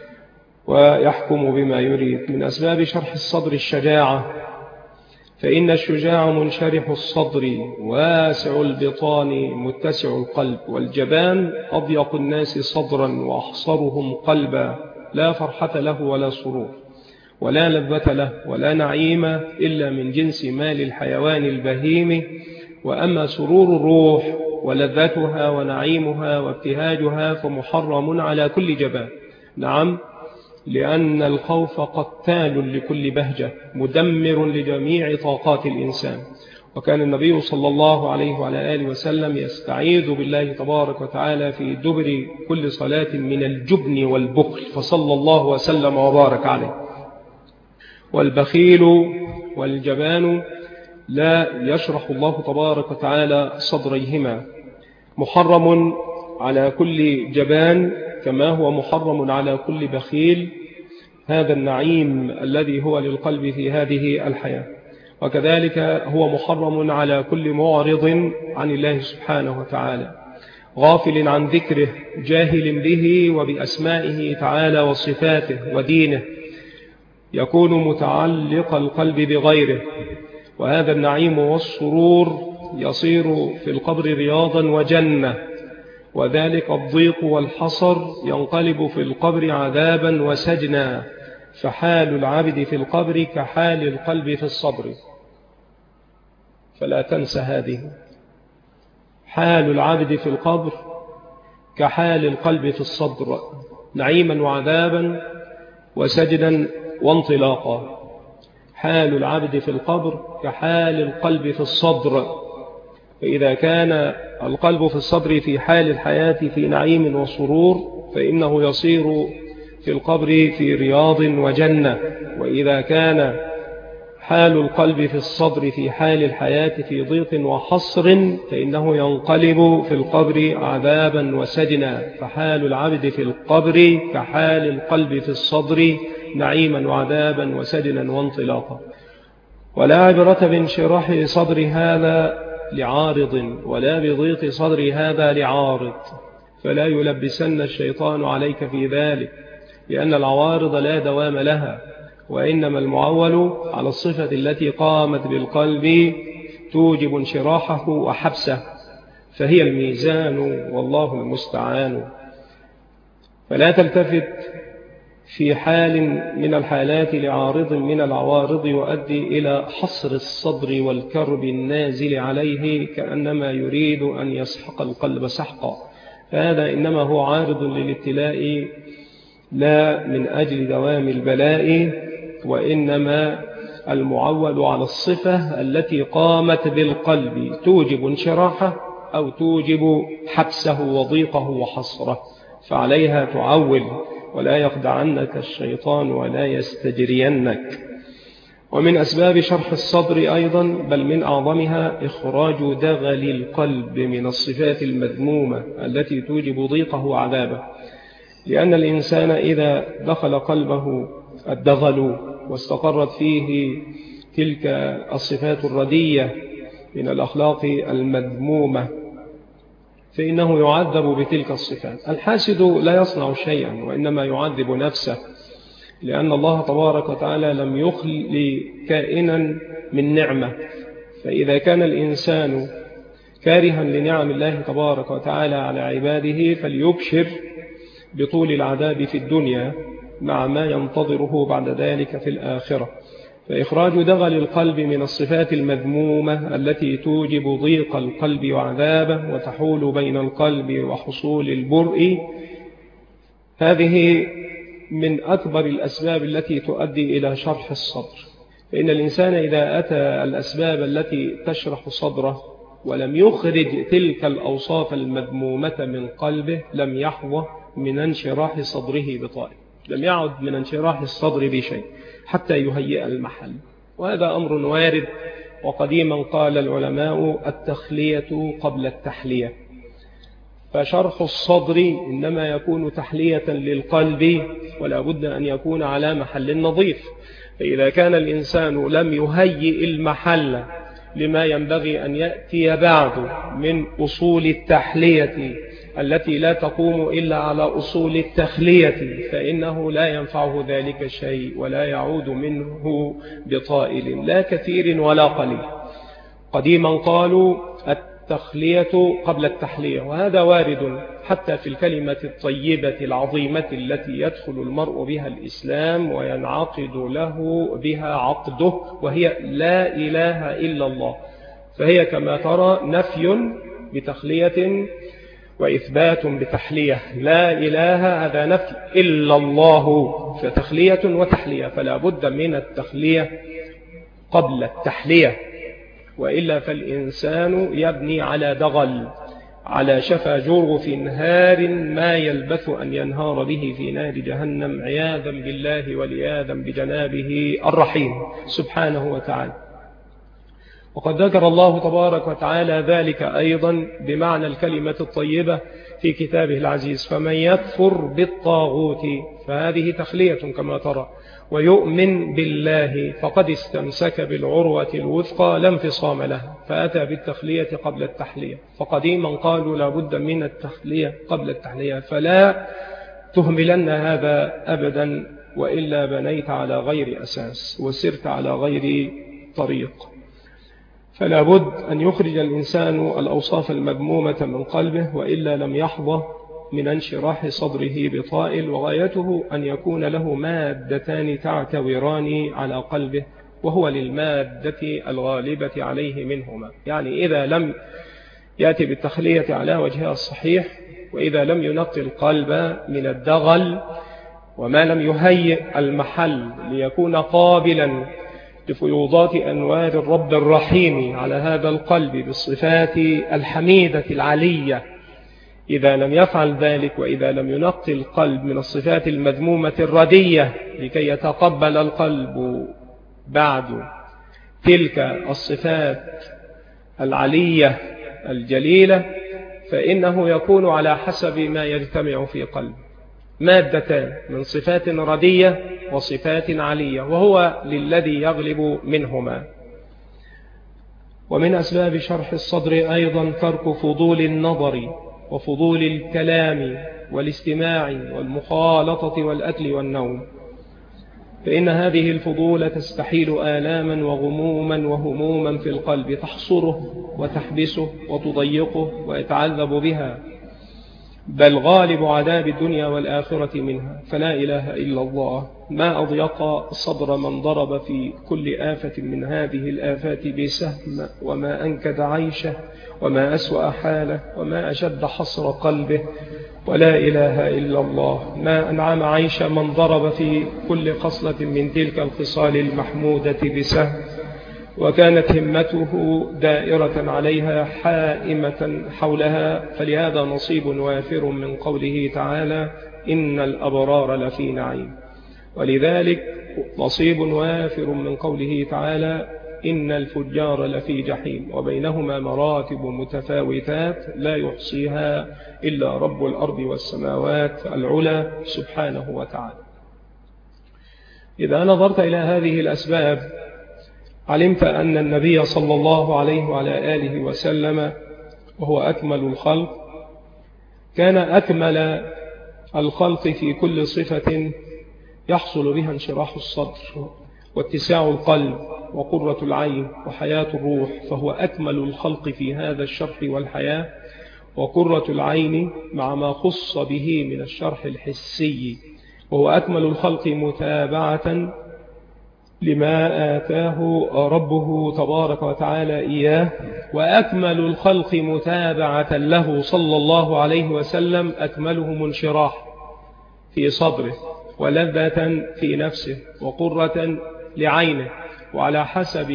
ويحكم بما يريد. من أسباب شرح الصدر الشجاعة، فإن الشجاع منشرح الصدر واسع البطان متسع القلب، والجبان أضيق الناس صدرا وأحصرهم قلبا، لا فرحة له ولا سرور ولا لذة له ولا نعيم إلا من جنس مال الحيوان البهيم. وأما سرور الروح ولذتها ونعيمها وابتهاجها فمحرم على كل جبان. نعم، لأن الخوف قتال لكل بهجة مدمر لجميع طاقات الإنسان. وكان النبي صلى الله عليه وعلى آله وسلم يستعيذ بالله تبارك وتعالى في دبر كل صلاة من الجبن والبخل، فصلى الله وسلم وبارك عليه. والبخيل والجبان لا يشرح الله تبارك وتعالى صدريهما. محرم على كل جبان كما هو محرم على كل بخيل هذا النعيم الذي هو للقلب في هذه الحياة، وكذلك هو محرم على كل معرض عن الله سبحانه وتعالى، غافل عن ذكره، جاهل به وبأسمائه تعالى وصفاته ودينه، يكون متعلق القلب بغيره. وهذا النعيم والسرور يصير في القبر رياضا وجنة، وذلك الضيق والحصر ينقلب في القبر عذابا وسجنا. فحال العبد في القبر كحال القلب في الصدر، فلا تنسى هذه. حال العبد في القبر كحال القلب في الصدر، نعيما وعذابا وسجنا وانطلاقا. حال العبد في القبر كحال القلب في الصدر، فإذا كان القلب في الصدر في حال الحياة في نعيم وسرور فإنه يصير في القبر في رياض وجنة، وإذا كان حال القلب في الصدر في حال الحياة في ضيق وحصر فإنه ينقلب في القبر عذابا وسجنا. فحال العبد في القبر كحال القلب في الصدر، نعيما وعذابا وسجنا وانطلاقا. ولا عبرة بانشراح صدر هذا لعارض ولا بضيق صدر هذا لعارض، فلا يلبسن الشيطان عليك في ذلك، لأن العوارض لا دوام لها، وإنما المعول على الصفة التي قامت بالقلب توجب انشراحه وحبسه، فهي الميزان والله المستعان. فلا تلتفت في حال من الحالات لعارض من العوارض يؤدي إلى حصر الصدر والكرب النازل عليه كأنما يريد أن يسحق القلب سحقا، فهذا إنما هو عارض للابتلاء لا من أجل دوام البلاء، وإنما المعول على الصفة التي قامت بالقلب توجب انشراحه أو توجب حبسه وضيقه وحصره، فعليها تعول ولا يخدعنك الشيطان ولا يستجرينك. ومن أسباب شرح الصدر أيضا بل من أعظمها إخراج دغل القلب من الصفات المذمومة التي توجب ضيقه وعذابه، لأن الإنسان إذا دخل قلبه الدغل واستقرت فيه تلك الصفات الردية من الأخلاق المذمومة فإنه يعذب بتلك الصفات. الحاسد لا يصنع شيئا وإنما يعذب نفسه، لأن الله تبارك وتعالى لم يخلي كائنا من نعمة، فإذا كان الإنسان كارها لنعم الله تبارك وتعالى على عباده فليبشر بطول العذاب في الدنيا مع ما ينتظره بعد ذلك في الآخرة. فإخراج دغل القلب من الصفات المذمومة التي توجب ضيق القلب وعذابه وتحول بين القلب وحصول البرء، هذه من أكبر الأسباب التي تؤدي إلى شرح الصدر. فإن الإنسان إذا أتى الأسباب التي تشرح صدره ولم يخرج تلك الأوصاف المذمومة من قلبه لم يحظى من انشراح صدره بطائل، لم يعد من انشراح الصدر بشيء حتى يهيئ المحل. وهذا أمر وارد، وقديما قال العلماء التخلية قبل التحلية. فشرح الصدر إنما يكون تحلية للقلب، ولا بد أن يكون على محل نظيف. فإذا كان الإنسان لم يهيئ المحل لما ينبغي أن يأتي بعد من أصول التحلية التي لا تقوم إلا على أصول التخلية، فإنه لا ينفعه ذلك الشيء ولا يعود منه بطائل لا كثير ولا قليل. قديما قالوا التخلية قبل التحلية، وهذا وارد حتى في الكلمة الطيبة العظيمة التي يدخل المرء بها الإسلام وينعقد له بها عقده، وهي لا إله إلا الله. فهي كما ترى نفي بتخلية وإثبات بتحلية. لا إله هذا نفي، إلا الله فتخلية وتحلية، فلا بد من التخلية قبل التحلية، وإلا فالإنسان يبني على دغل، على شفا جرف نهار ما يلبث أن ينهار به في نار جهنم عياذا بالله والعياذا بجنابه الرحيم سبحانه وتعالى. وقد ذكر الله تبارك وتعالى ذلك أيضا بمعنى الكلمة الطيبة في كتابه العزيز: فمن يكفر بالطاغوت، فهذه تخلية كما ترى، ويؤمن بالله فقد استمسك بالعروة الوثقى لا انفصام لها، فأتى بالتخلية قبل التحلية. فقديما قالوا لا بد من التخلية قبل التحلية، فلا تهملن هذا أبدا، وإلا بنيت على غير أساس وسرت على غير طريق. فلا بد أن يخرج الإنسان الأوصاف المذمومة من قلبه، وإلا لم يحظى من انشراح صدره بطائل، وغايته أن يكون له مادتان تعتوران على قلبه، وهو للمادة الغالبة عليه منهما. يعني إذا لم يأتي بالتخلية على وجهها الصحيح، وإذا لم ينقي القلب من الدغل، وما لم يهيئ المحل ليكون قابلا لفيوضات أنوار الرب الرحيم على هذا القلب بالصفات الحميدة العلية، إذا لم يفعل ذلك، وإذا لم ينقي القلب من الصفات المذمومة الردية لكي يتقبل القلب بعد تلك الصفات العلية الجليلة، فإنه يكون على حسب ما يجتمع في قلبه، مادتان من صفات ردية وصفات علية، وهو للذي يغلب منهما. ومن أسباب شرح الصدر أيضا ترك فضول النظر وفضول الكلام والاستماع والمخالطة والأكل والنوم، فإن هذه الفضول تستحيل آلاما وغموما وهموما في القلب، تحصره وتحبسه وتضيقه ويتعذب بها، بل غالب عذاب الدنيا والآخرة منها. فلا إله إلا الله ما أضيق صدر من ضرب في كل آفة من هذه الآفات بسهم، وما أنكد عيشه، وما أسوأ حاله، وما أشد حصر قلبه. ولا إله إلا الله ما أنعم عيش من ضرب في كل خصلة من تلك الخصال المحمودة بسهم، وكانت همته دائرة عليها حائمة حولها. فلهذا نصيب وافر من قوله تعالى: إن الأبرار لفي نعيم. ولذلك نصيب وافر من قوله تعالى: إن الفجار لفي جحيم. وبينهما مراتب متفاوتات لا يحصيها إلا رب الأرض والسماوات العلى سبحانه وتعالى. إذا نظرت إلى هذه الأسباب علمت أن النبي صلى الله عليه وعلى آله وسلم وهو أكمل الخلق كان أكمل الخلق في كل صفة يحصل بها انشراح الصدر واتساع القلب وقرة العين وحياة الروح، فهو أكمل الخلق في هذا الشرح والحياة، وقرة العين مع ما خص به من الشرح الحسي، وهو أكمل الخلق متابعة لما آتاه ربه تبارك وتعالى إياه، وأكمل الخلق متابعة له صلى الله عليه وسلم أكملهم انشراح في صدره ولذة في نفسه وقرة لعينه، وعلى حسب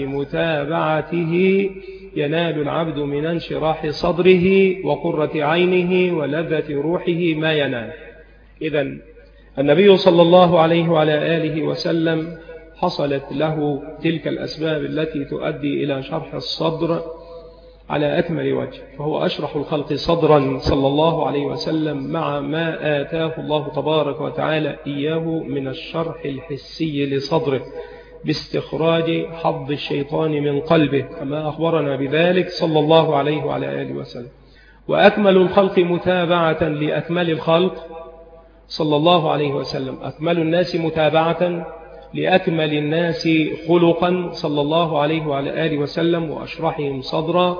متابعته ينال العبد من انشراح صدره وقرة عينه ولذة روحه ما ينال. إذن النبي صلى الله عليه وعلى آله وسلم حصلت له تلك الأسباب التي تؤدي إلى شرح الصدر على أكمل وجه، فهو أشرح الخلق صدرا صلى الله عليه وسلم مع ما آتاه الله تبارك وتعالى إياه من الشرح الحسي لصدره باستخراج حظ الشيطان من قلبه كما أخبرنا بذلك صلى الله عليه وعلى آله وسلم. وأكمل الخلق متابعة لأكمل الخلق صلى الله عليه وسلم، أكمل الناس متابعة لأكمل الناس خلقا صلى الله عليه وعلى آله وسلم، وأشرحهم صدرا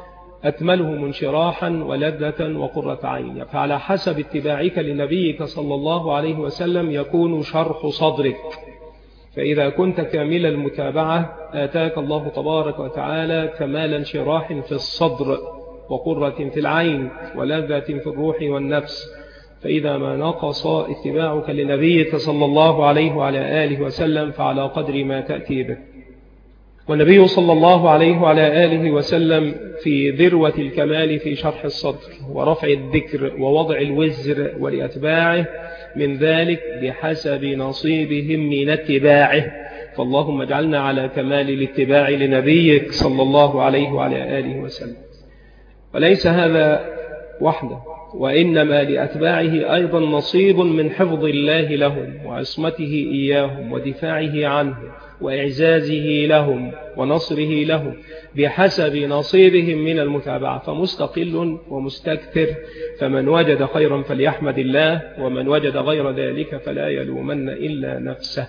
أكملهم انشراحا ولذة وقرة عين. فعلى حسب اتباعك لنبيك صلى الله عليه وسلم يكون شرح صدرك، فإذا كنت كامل المتابعة آتاك الله تبارك وتعالى كمال انشراح في الصدر وقرة في العين ولذة في الروح والنفس. فإذا ما نقص اتباعك لنبيك صلى الله عليه وعلى آله وسلم فعلى قدر ما تأتي به. والنبي صلى الله عليه وعلى آله وسلم في ذروة الكمال في شرح الصدر ورفع الذكر ووضع الوزر ولأتباعه من ذلك بحسب نصيبهم من اتباعه، فاللهم اجعلنا على كمال الاتباع لنبيك صلى الله عليه وعلى آله وسلم. وليس هذا وحده، وإنما لأتباعه أيضا نصيب من حفظ الله لهم وعصمته إياهم ودفاعه عنهم وإعزازه لهم ونصره لهم بحسب نصيبهم من المتابعة، فمستقل ومستكثر، فمن وجد خيرا فليحمد الله، ومن وجد غير ذلك فلا يلومن إلا نفسه.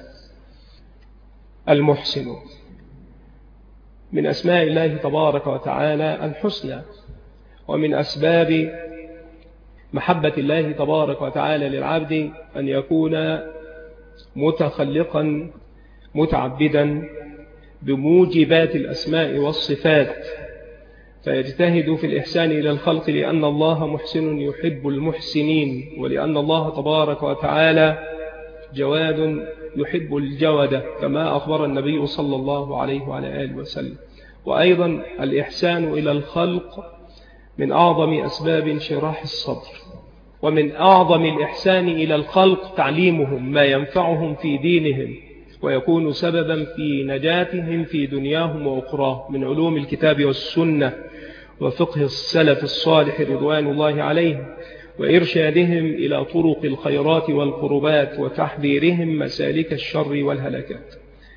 المحسن من أسماء الله تبارك وتعالى الحسنى، ومن أسباب محبة الله تبارك وتعالى للعبد أن يكون متخلقا متعبدا بموجبات الأسماء والصفات، فيجتهد في الإحسان إلى الخلق لأن الله محسن يحب المحسنين، ولأن الله تبارك وتعالى جواد يحب الجودة كما أخبر النبي صلى الله عليه وعلى آله وسلم. وأيضا الإحسان إلى الخلق من أعظم أسباب انشراح الصدر، ومن أعظم الإحسان إلى الخلق تعليمهم ما ينفعهم في دينهم ويكون سببا في نجاتهم في دنياهم وأخراهم من علوم الكتاب والسنة وفقه السلف الصالح رضوان الله عليهم، وإرشادهم إلى طرق الخيرات والقربات وتحذيرهم مسالك الشر والهلكات.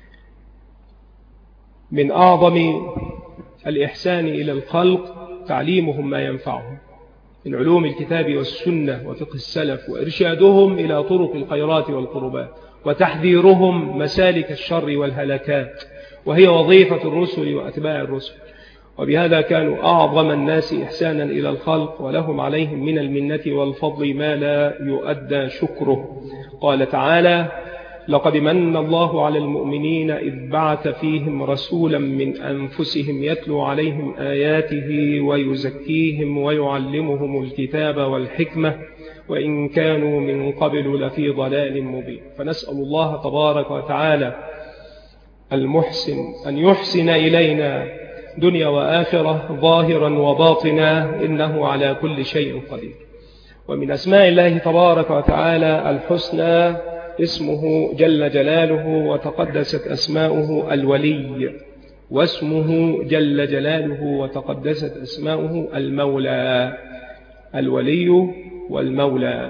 من أعظم الإحسان إلى الخلق تعليمهم ما ينفعهم من علوم الكتاب والسنة وفقه السلف، وإرشادهم إلى طرق الخيرات والقربات وتحذيرهم مسالك الشر والهلكات، وهي وظيفة الرسل وأتباع الرسل. وبهذا كانوا أعظم الناس إحسانا إلى الخلق، ولهم عليهم من المنة والفضل ما لا يؤدى شكره. قال تعالى: لقد من الله على المؤمنين إذ بعث فيهم رسولا من أنفسهم يتلو عليهم آياته ويزكيهم ويعلمهم الكتاب والحكمة وإن كانوا من قبل لفي ضلال مبين. فنسأل الله تبارك وتعالى المحسن أن يحسن إلينا دنيا وآخرة ظاهرا وباطنا، إنه على كل شيء قدير. ومن أسماء الله تبارك وتعالى الحسنى اسمه جل جلاله وتقدست أسماؤه الولي، واسمه جل جلاله وتقدست أسماؤه المولى. الولي والمولى.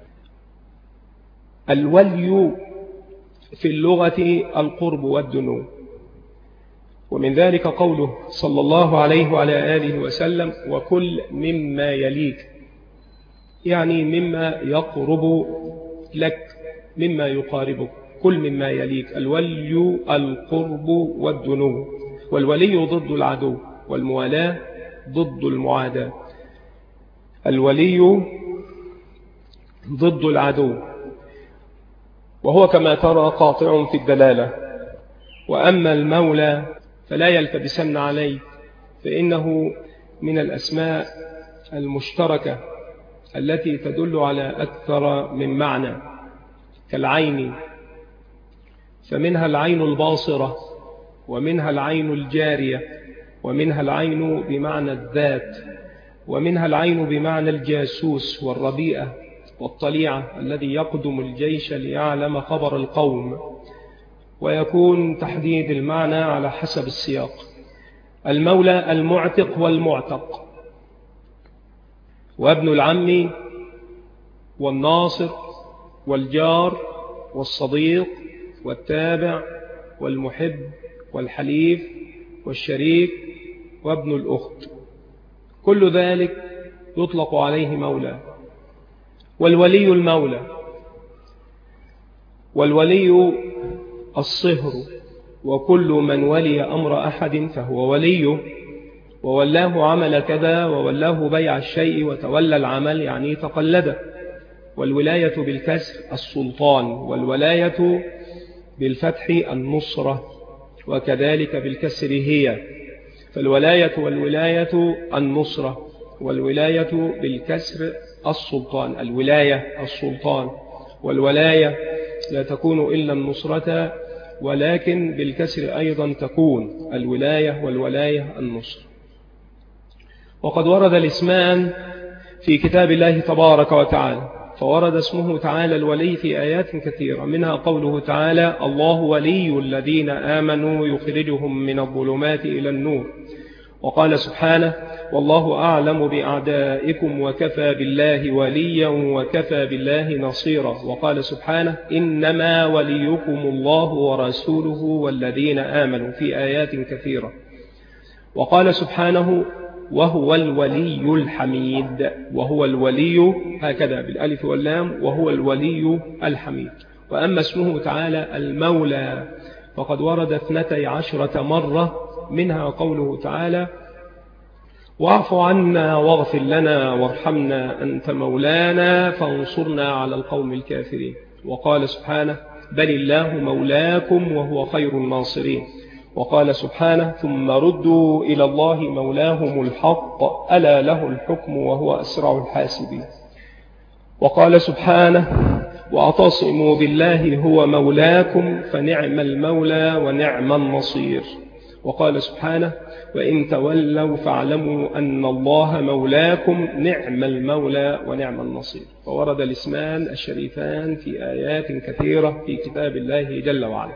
الولي في اللغة القرب والدنو، ومن ذلك قوله صلى الله عليه وعلى آله وسلم: وكل مما يليك، يعني مما يقرب لك، مما يقاربك. كل مما يليك: الولي القرب والدنو، والولي ضد العدو، والموالاة ضد المعاداة. الولي ضد العدو، وهو كما ترى قاطع في الدلالة. وأما المولى فلا يلتبسن عليه، فإنه من الأسماء المشتركة التي تدل على أكثر من معنى، كالعين، فمنها العين الباصرة، ومنها العين الجارية، ومنها العين بمعنى الذات، ومنها العين بمعنى الجاسوس والربيئة والطليعة الذي يقدم الجيش ليعلم خبر القوم، ويكون تحديد المعنى على حسب السياق. المولى المعتق والمعتق، وابن العم والناصر والجار والصديق والتابع والمحب والحليف والشريك وابن الأخت، كل ذلك يطلق عليه مولى. والولي المولى، والولي الصهر، وكل من ولي أمر أحد فهو وليه، وولاه عمل كذا، وولاه بيع الشيء، وتولى العمل يعني تقلده. والولاية بالكسر السلطان، والولاية بالفتح النصرة، وكذلك بالكسر هي. فالولاية والولاية النصرة، والولاية بالكسر السلطان. الولاية السلطان، والولاية لا تكون إلا النصرة، ولكن بالكسر أيضا تكون الولاية والولاية النصر. وقد ورد الاسمان في كتاب الله تبارك وتعالى، فورد اسمه تعالى الولي في آيات كثيرة، منها قوله تعالى: الله ولي الذين آمنوا يخرجهم من الظلمات إلى النور. وقال سبحانه: والله أعلم بأعدائكم وكفى بالله وليا وكفى بالله نصيرا. وقال سبحانه: إنما وليكم الله ورسوله والذين آمنوا، في آيات كثيرة. وقال سبحانه: وهو الولي الحميد، وهو الولي هكذا بالألف واللام، وهو الولي الحميد. وأما اسمه تعالى المولى فقد ورد اثنتي عشرة مرة، منها قوله تعالى: واعف عنا واغفر لنا وارحمنا أنت مولانا فانصرنا على القوم الكافرين. وقال سبحانه: بل الله مولاكم وهو خير الناصرين. وقال سبحانه: ثم ردوا إلى الله مولاهم الحق ألا له الحكم وهو أسرع الحاسبين. وقال سبحانه: واعتصموا بالله هو مولاكم فنعم المولى ونعم النصير. وقال سبحانه: وإن تولوا فاعلموا أن الله مولاكم نعم المولى ونعم النصير. فورد الاسمان الشريفان في آيات كثيرة في كتاب الله جل وعلا.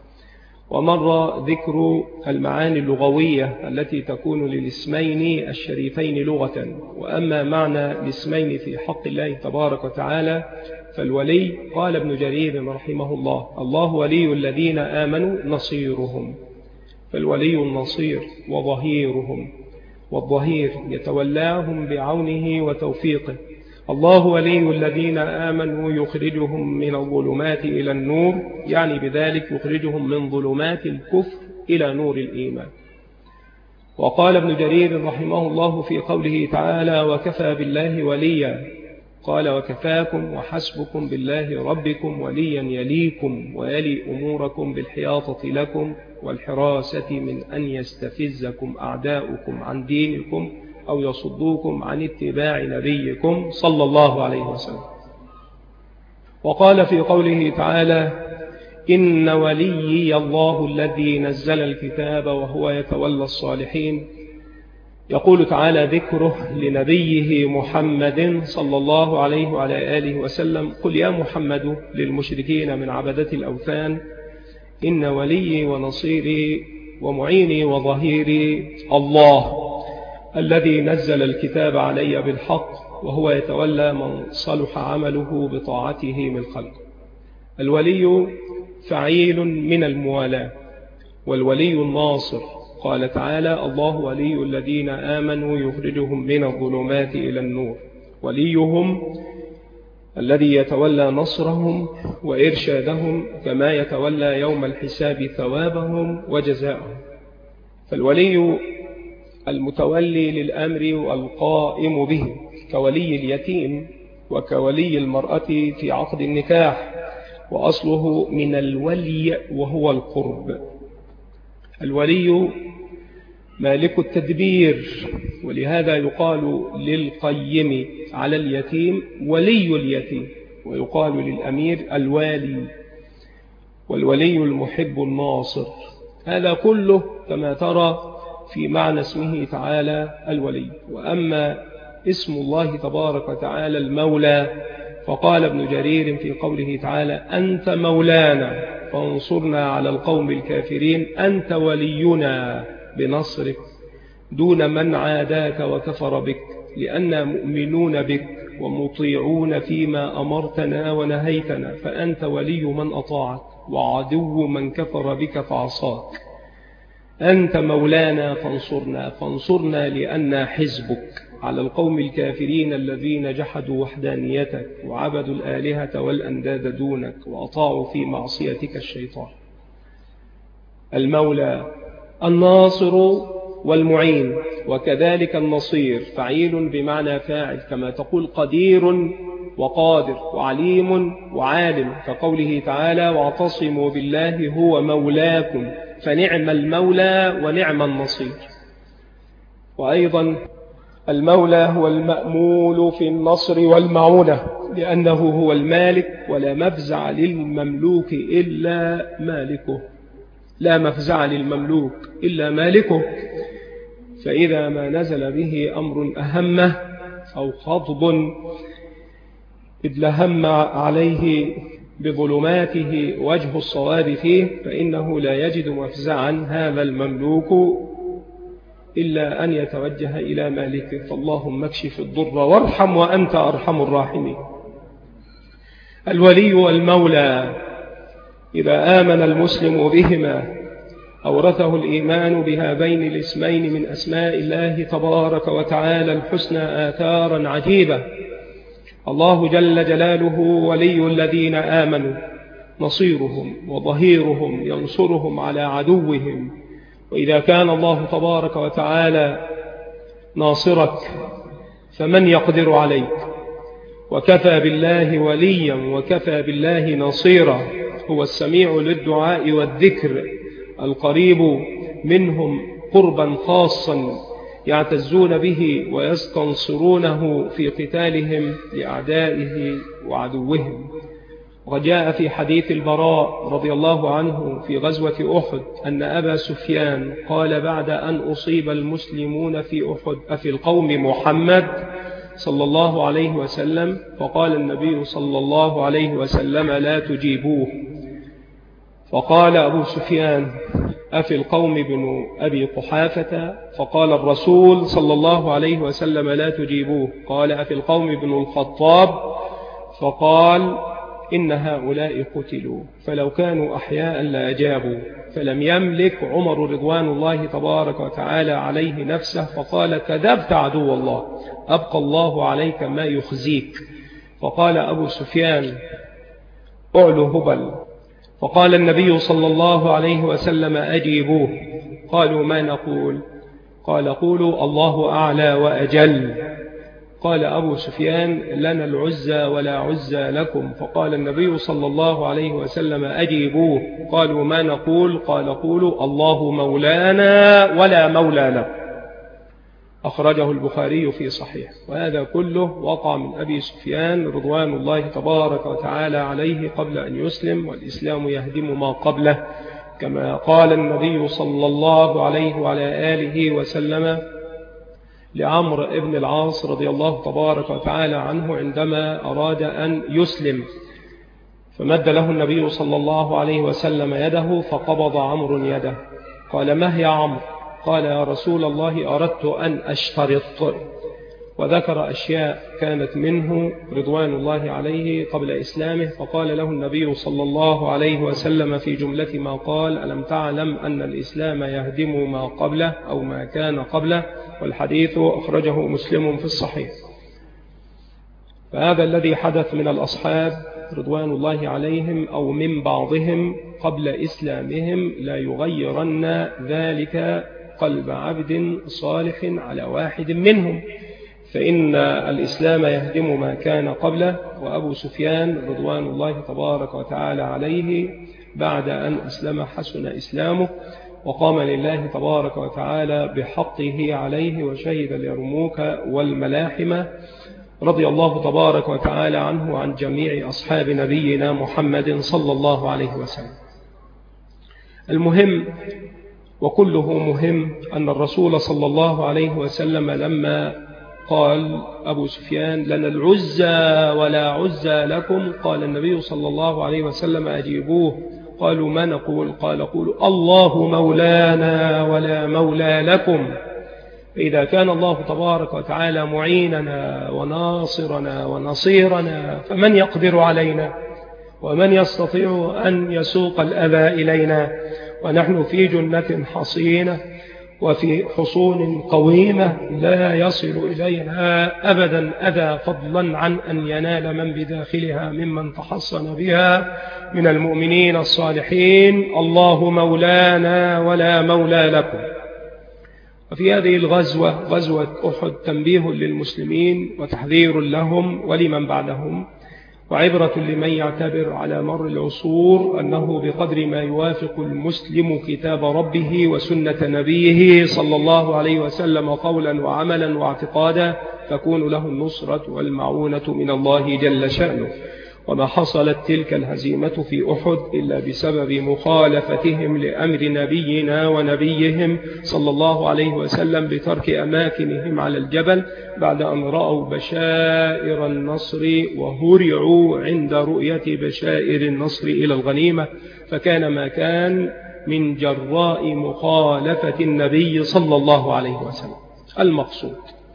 ومر ذكر المعاني اللغوية التي تكون للاسمين الشريفين لغة. وأما معنى الاسمين في حق الله تبارك وتعالى فالولي، قال ابن جرير رحمه الله: الله ولي الذين آمنوا نصيرهم. فالولي النصير وظهيرهم، والظهير يتولاهم بعونه وتوفيقه. الله ولي الذين آمنوا يخرجهم من الظلمات إلى النور، يعني بذلك يخرجهم من ظلمات الكفر إلى نور الإيمان. وقال ابن جرير رحمه الله في قوله تعالى: وكفى بالله وليا، قال: وكفاكم وحسبكم بالله ربكم وليا يليكم ويلي أموركم بالحياطة لكم والحراسة من أن يستفزكم أعداؤكم عن دينكم أو يصدوكم عن اتباع نبيكم صلى الله عليه وسلم. وقال في قوله تعالى: إن وليي الله الذي نزل الكتاب وهو يتولى الصالحين. يقول تعالى ذكره لنبيه محمد صلى الله عليه وعلى آله وسلم: قل يا محمد للمشركين من عبدة الأوثان إن وليي ونصيري ومعيني وظهيري الله الذي نزل الكتاب علي بالحق وهو يتولى من صلح عمله بطاعته من خلق. الولي فعيل من الموالاة، والولي الناصر قال تعالى: الله ولي الذين آمنوا يخرجهم من الظلمات إلى النور. وليهم الذي يتولى نصرهم وإرشادهم كما يتولى يوم الحساب ثوابهم وجزاءهم. فالولي المتولي للأمر والقائم به كولي اليتيم وكولي المرأة في عقد النكاح، وأصله من الولي وهو القرب. الولي مالك التدبير، ولهذا يقال للقيم على اليتيم ولي اليتيم، ويقال للأمير الوالي، والولي المحب الناصر. هذا كله كما ترى في معنى اسمه تعالى الولي. وأما اسم الله تبارك وتعالى المولى، فقال ابن جرير في قوله تعالى أنت مولانا فانصرنا على القوم الكافرين، أنت ولينا بنصرك دون من عاداك وكفر بك، لأننا مؤمنون بك ومطيعون فيما أمرتنا ونهيتنا، فأنت ولي من أطاعك وعدو من كفر بك فعصاك. أنت مولانا فانصرنا، فانصرنا لأننا حزبك على القوم الكافرين الذين جحدوا وحدانيتك وعبدوا الآلهة والأنداد دونك وأطاعوا في معصيتك الشيطان. المولى الناصر والمعين، وكذلك النصير فعيل بمعنى فاعل، كما تقول قدير وقادر وعليم وعالم، كقوله تعالى واعتصموا بالله هو مولاكم فنعم المولى ونعم النصير. وأيضا المولى هو المأمول في النصر والمعونة، لأنه هو المالك، ولا مفزع للمملوك إلا مالكه، لا مفزع للمملوك إلا مالكه. فإذا ما نزل به أمر أهمه أو خطب إذ لهم عليه بظلماته وجه الصواب فيه، فإنه لا يجد مفزعا هذا المملوك إلا أن يتوجه إلى مالكه. فاللهم اكشف الضر وارحم وأنت أرحم الراحمين. الولي والمولى إذا آمن المسلم بهما أورثه الإيمان بهذين الاسمين من أسماء الله تبارك وتعالى الحسنى آثارا عجيبة. الله جل جلاله ولي الذين آمنوا، نصيرهم وظهيرهم ينصرهم على عدوهم. وإذا كان الله تبارك وتعالى ناصرك فمن يقدر عليك؟ وكفى بالله وليا وكفى بالله نصيرا. هو السميع للدعاء والذكر، القريب منهم قربا خاصا يعتزون به ويستنصرونه في قتالهم لأعدائه وعدوهم. وجاء في حديث البراء رضي الله عنه في غزوة أحد أن أبا سفيان قال بعد أن أصيب المسلمون في أحد أفي القوم محمد صلى الله عليه وسلم؟ فقال النبي صلى الله عليه وسلم لا تجيبوه. فقال أبو سفيان أفي القوم بن أبي قحافة؟ فقال الرسول صلى الله عليه وسلم لا تجيبوه. قال أفي القوم بن الخطاب؟ فقال إن هؤلاء قتلوا، فلو كانوا أحياء لأجابوا. فلم يملك عمر رضوان الله تبارك وتعالى عليه نفسه، فقال كذبت عدو الله، أبقى الله عليك ما يخزيك. فقال أبو سفيان أعلو هبل. فقال النبي صلى الله عليه وسلم أجيبوه. قالوا ما نقول؟ قال قولوا الله أعلى وأجل. قال أبو سفيان لنا العزى ولا عزى لكم. فقال النبي صلى الله عليه وسلم أجيبوه. قالوا ما نقول؟ قال قولوا الله مولانا ولا مولى له. أخرجه البخاري في صحيح. وهذا كله وقع من أبي سفيان رضوان الله تبارك وتعالى عليه قبل أن يسلم، والإسلام يهدم ما قبله، كما قال النبي صلى الله عليه وعلى آله وسلم لعمرو ابن العاص رضي الله تبارك وتعالى عنه عندما أراد أن يسلم، فمد له النبي صلى الله عليه وسلم يده فقبض عمرو يده. قال ما هي عمرو؟ قال يا رسول الله أردت أن أشترط، وذكر أشياء كانت منه رضوان الله عليه قبل إسلامه. فقال له النبي صلى الله عليه وسلم في جملة ما قال ألم تعلم أن الإسلام يهدم ما قبله أو ما كان قبله؟ والحديث أخرجه مسلم في الصحيح. فهذا الذي حدث من الأصحاب رضوان الله عليهم أو من بعضهم قبل إسلامهم لا يغيرن ذلك قلب عبد صالح على واحد منهم، فإن الإسلام يهدم ما كان قبله. وأبو سفيان رضوان الله تبارك وتعالى عليه بعد أن أسلم حسن إسلامه وقام لله تبارك وتعالى بحقه عليه وشهد اليرموك والملاحمة، رضي الله تبارك وتعالى عنه وعن جميع أصحاب نبينا محمد صلى الله عليه وسلم. المهم وكله مهم أن الرسول صلى الله عليه وسلم لما قال أبو سفيان لنا العزى ولا عزى لكم، قال النبي صلى الله عليه وسلم أجيبوه. قالوا ما نقول؟ قال قولوا الله مولانا ولا مولى لكم. فإذا كان الله تبارك وتعالى معيننا وناصرنا ونصيرنا فمن يقدر علينا ومن يستطيع أن يسوق الأذى إلينا ونحن في جنة حصينة وفي حصون قويمة لا يصل إليها أبدا أذى، فضلا عن أن ينال من بداخلها ممن تحصن بها من المؤمنين الصالحين. الله مولانا ولا مولى لكم. وفي هذه الغزوة غزوة أحد تنبيه للمسلمين وتحذير لهم ولمن بعدهم وعبرة لمن يعتبر على مر العصور أنه بقدر ما يوافق المسلم كتاب ربه وسنة نبيه صلى الله عليه وسلم قولا وعملا واعتقادا تكون له النصرة والمعونة من الله جل شأنه. وما حصلت تلك الهزيمة في أحد إلا بسبب مخالفتهم لأمر نبينا ونبيهم صلى الله عليه وسلم بترك أماكنهم على الجبل بعد أن رأوا بشائر النصر وهرعوا عند رؤية بشائر النصر إلى الغنيمة، فكان ما كان من جراء مخالفة النبي صلى الله عليه وسلم. المقصود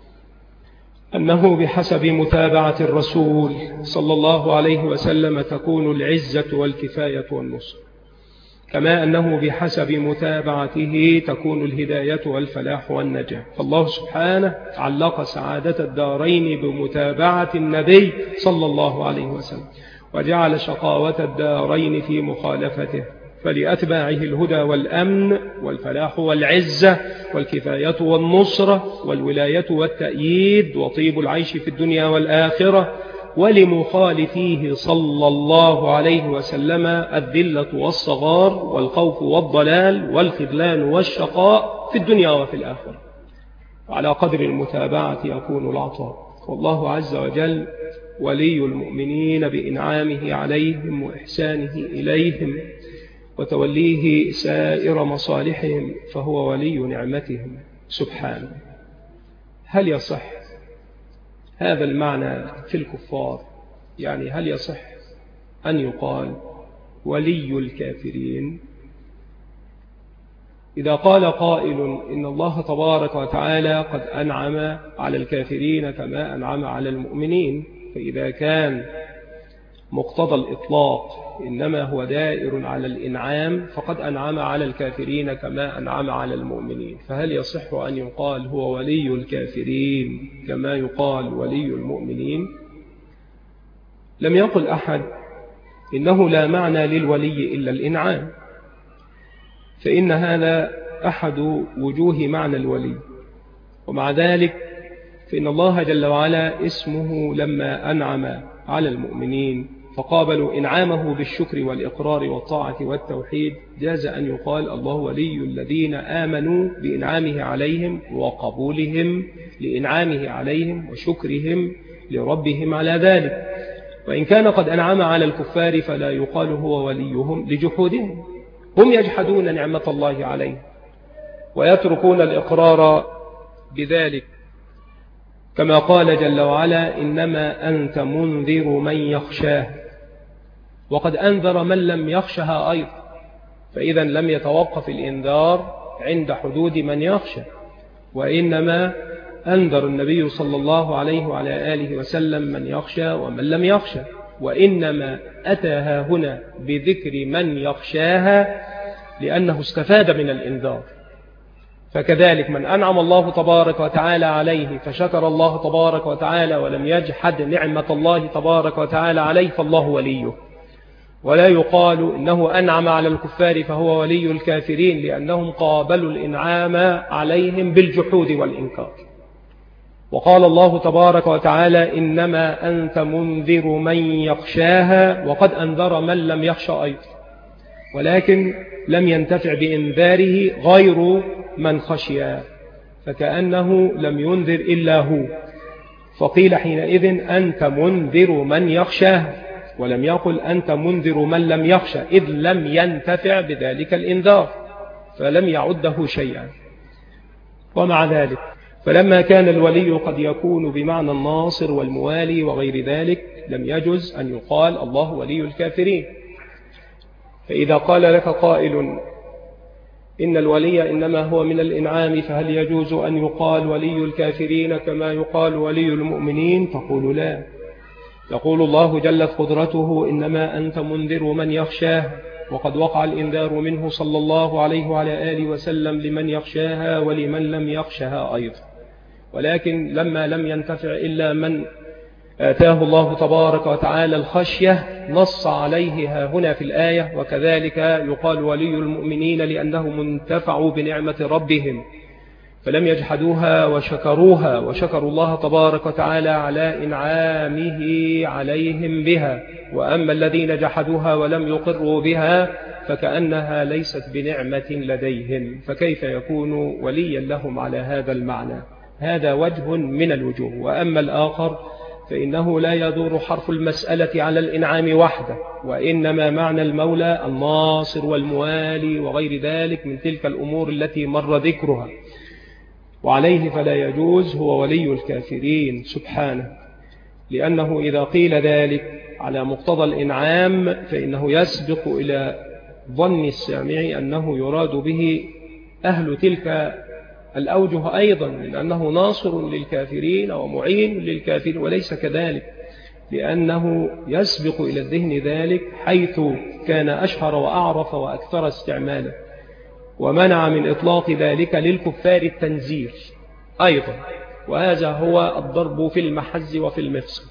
أنه بحسب متابعة الرسول صلى الله عليه وسلم تكون العزة والكفاية والنصر، كما أنه بحسب متابعته تكون الهداية والفلاح والنجاة. فالله سبحانه علق سعادة الدارين بمتابعة النبي صلى الله عليه وسلم وجعل شقاوة الدارين في مخالفته، فلأتباعه الهدى والأمن والفلاح والعزة والكفاية والنصرة والولاية والتأييد وطيب العيش في الدنيا والآخرة، ولمخالفيه صلى الله عليه وسلم الذلة والصغار والخوف والضلال والخذلان والشقاء في الدنيا وفي الآخرة. وعلى قدر المتابعة يكون العطاء. والله عز وجل ولي المؤمنين بإنعامه عليهم وإحسانه إليهم وتوليه سائر مصالحهم، فهو ولي نعمتهم سبحانه. هل يصح هذا المعنى في الكفار؟ يعني هل يصح أن يقال ولي الكافرين؟ إذا قال قائل إن الله تبارك وتعالى قد أنعم على الكافرين كما أنعم على المؤمنين، فإذا كان مقتضى الإطلاق إنما هو دائر على الإنعام فقد أنعم على الكافرين كما أنعم على المؤمنين، فهل يصح أن يقال هو ولي الكافرين كما يقال ولي المؤمنين؟ لم يقل أحد إنه لا معنى للولي إلا الإنعام، فإن هذا أحد وجوه معنى الولي. ومع ذلك فإن الله جل وعلا اسمه لما أنعم على المؤمنين فقابلوا إنعامه بالشكر والإقرار والطاعة والتوحيد، جاز أن يقال الله ولي الذين آمنوا بإنعامه عليهم وقبولهم لإنعامه عليهم وشكرهم لربهم على ذلك. وإن كان قد أنعم على الكفار فلا يقال هو وليهم لجحودهم، هم يجحدون نعمة الله عليهم ويتركون الإقرار بذلك، كما قال جل وعلا إنما أنت منذر من يخشاه، وقد أنذر من لم يخشها أيضا، فإذا لم يتوقف الإنذار عند حدود من يخشى، وإنما أنذر النبي صلى الله عليه وعلى آله وسلم من يخشى ومن لم يخشى، وإنما أتاها هنا بذكر من يخشاها لأنه استفاد من الإنذار، فكذلك من أنعم الله تبارك وتعالى عليه فشكر الله تبارك وتعالى ولم يجحد نعمة الله تبارك وتعالى عليه فالله وليه. ولا يقال إنه أنعم على الكفار فهو ولي الكافرين، لأنهم قابلوا الإنعام عليهم بالجحود والإنكار. وقال الله تبارك وتعالى إنما أنت منذر من يخشاها، وقد أنذر من لم يخشى أيضا، ولكن لم ينتفع بإنذاره غير من خشيا، فكأنه لم ينذر إلا هو، فقيل حينئذ أنت منذر من يخشاها، ولم يقل أنت منذر من لم يخشى، إذ لم ينتفع بذلك الإنذار فلم يعده شيئا. ومع ذلك فلما كان الولي قد يكون بمعنى الناصر والموالي وغير ذلك لم يجوز أن يقال الله ولي الكافرين. فإذا قال لك قائل إن الولي إنما هو من الإنعام، فهل يجوز أن يقال ولي الكافرين كما يقال ولي المؤمنين؟ تقول لا. يقول الله جلت قدرته إنما أنت منذر من يخشاه، وقد وقع الإنذار منه صلى الله عليه وعلى آله وسلم لمن يخشاها ولمن لم يخشها أيضا، ولكن لما لم ينتفع إلا من آتاه الله تبارك وتعالى الخشية نص عليه هنا في الآية. وكذلك يقال ولي المؤمنين لأنهم انتفعوا بنعمة ربهم فلم يجحدوها وشكروها، وشكروا الله تبارك وتعالى على إنعامه عليهم بها. وأما الذين جحدوها ولم يقروا بها فكأنها ليست بنعمة لديهم، فكيف يكون وليا لهم على هذا المعنى؟ هذا وجه من الوجوه. وأما الآخر فإنه لا يدور حرف المسألة على الإنعام وحده، وإنما معنى المولى الناصر والموالي وغير ذلك من تلك الأمور التي مر ذكرها، وعليه فلا يجوز هو ولي الكافرين سبحانه، لأنه إذا قيل ذلك على مقتضى الإنعام فإنه يسبق إلى ظن السامع أنه يراد به أهل تلك الأوجه أيضا، لأنه ناصر للكافرين ومعين للكافرين، وليس كذلك، لأنه يسبق إلى الذهن ذلك حيث كان أشهر وأعرف وأكثر استعمالا، ومنع من إطلاق ذلك للكفار التنزيل أيضا، وهذا هو الضرب في المحز وفي المفصل،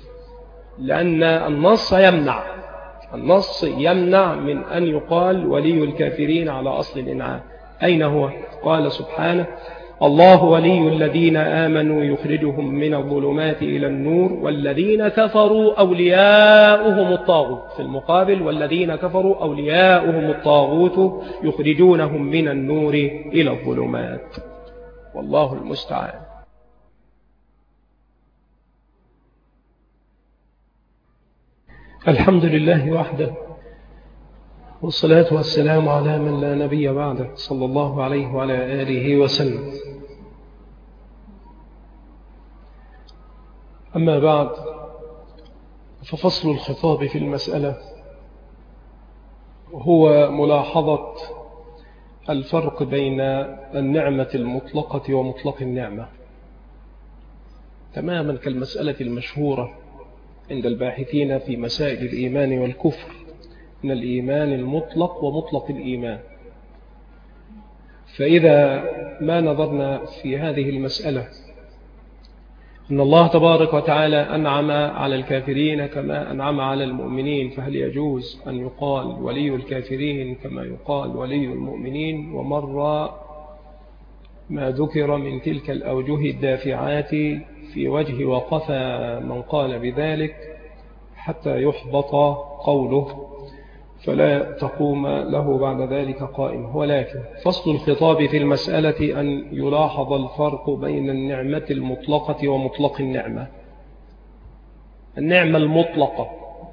لأن النص يمنع النص يمنع من أن يقال ولي الكافرين على أصل الإنعام. أين هو؟ قال سبحانه الله ولي الذين آمنوا يخرجهم من الظلمات إلى النور والذين كفروا أولياؤهم الطاغوت، في المقابل والذين كفروا أولياؤهم الطاغوت يخرجونهم من النور إلى الظلمات، والله المستعان. الحمد لله وحده، والصلاة والسلام على من لا نبي بعده، صلى الله عليه وعلى آله وسلم. أما بعد، ففصل الخطاب في المسألة هو ملاحظة الفرق بين النعمة المطلقة ومطلق النعمة، تماما كالمسألة المشهورة عند الباحثين في مسائل الإيمان والكفر من الإيمان المطلق ومطلق الإيمان. فإذا ما نظرنا في هذه المسألة أن الله تبارك وتعالى أنعم على الكافرين كما أنعم على المؤمنين، فهل يجوز أن يقال ولي الكافرين كما يقال ولي المؤمنين؟ ومر ما ذكر من تلك الأوجه الدافعات في وجه وقفى من قال بذلك حتى يحبط قوله فلا تقوم له بعد ذلك قائم. ولكن فصل الخطاب في المسألة أن يلاحظ الفرق بين النعمة المطلقة ومطلق النعمة. النعمة المطلقة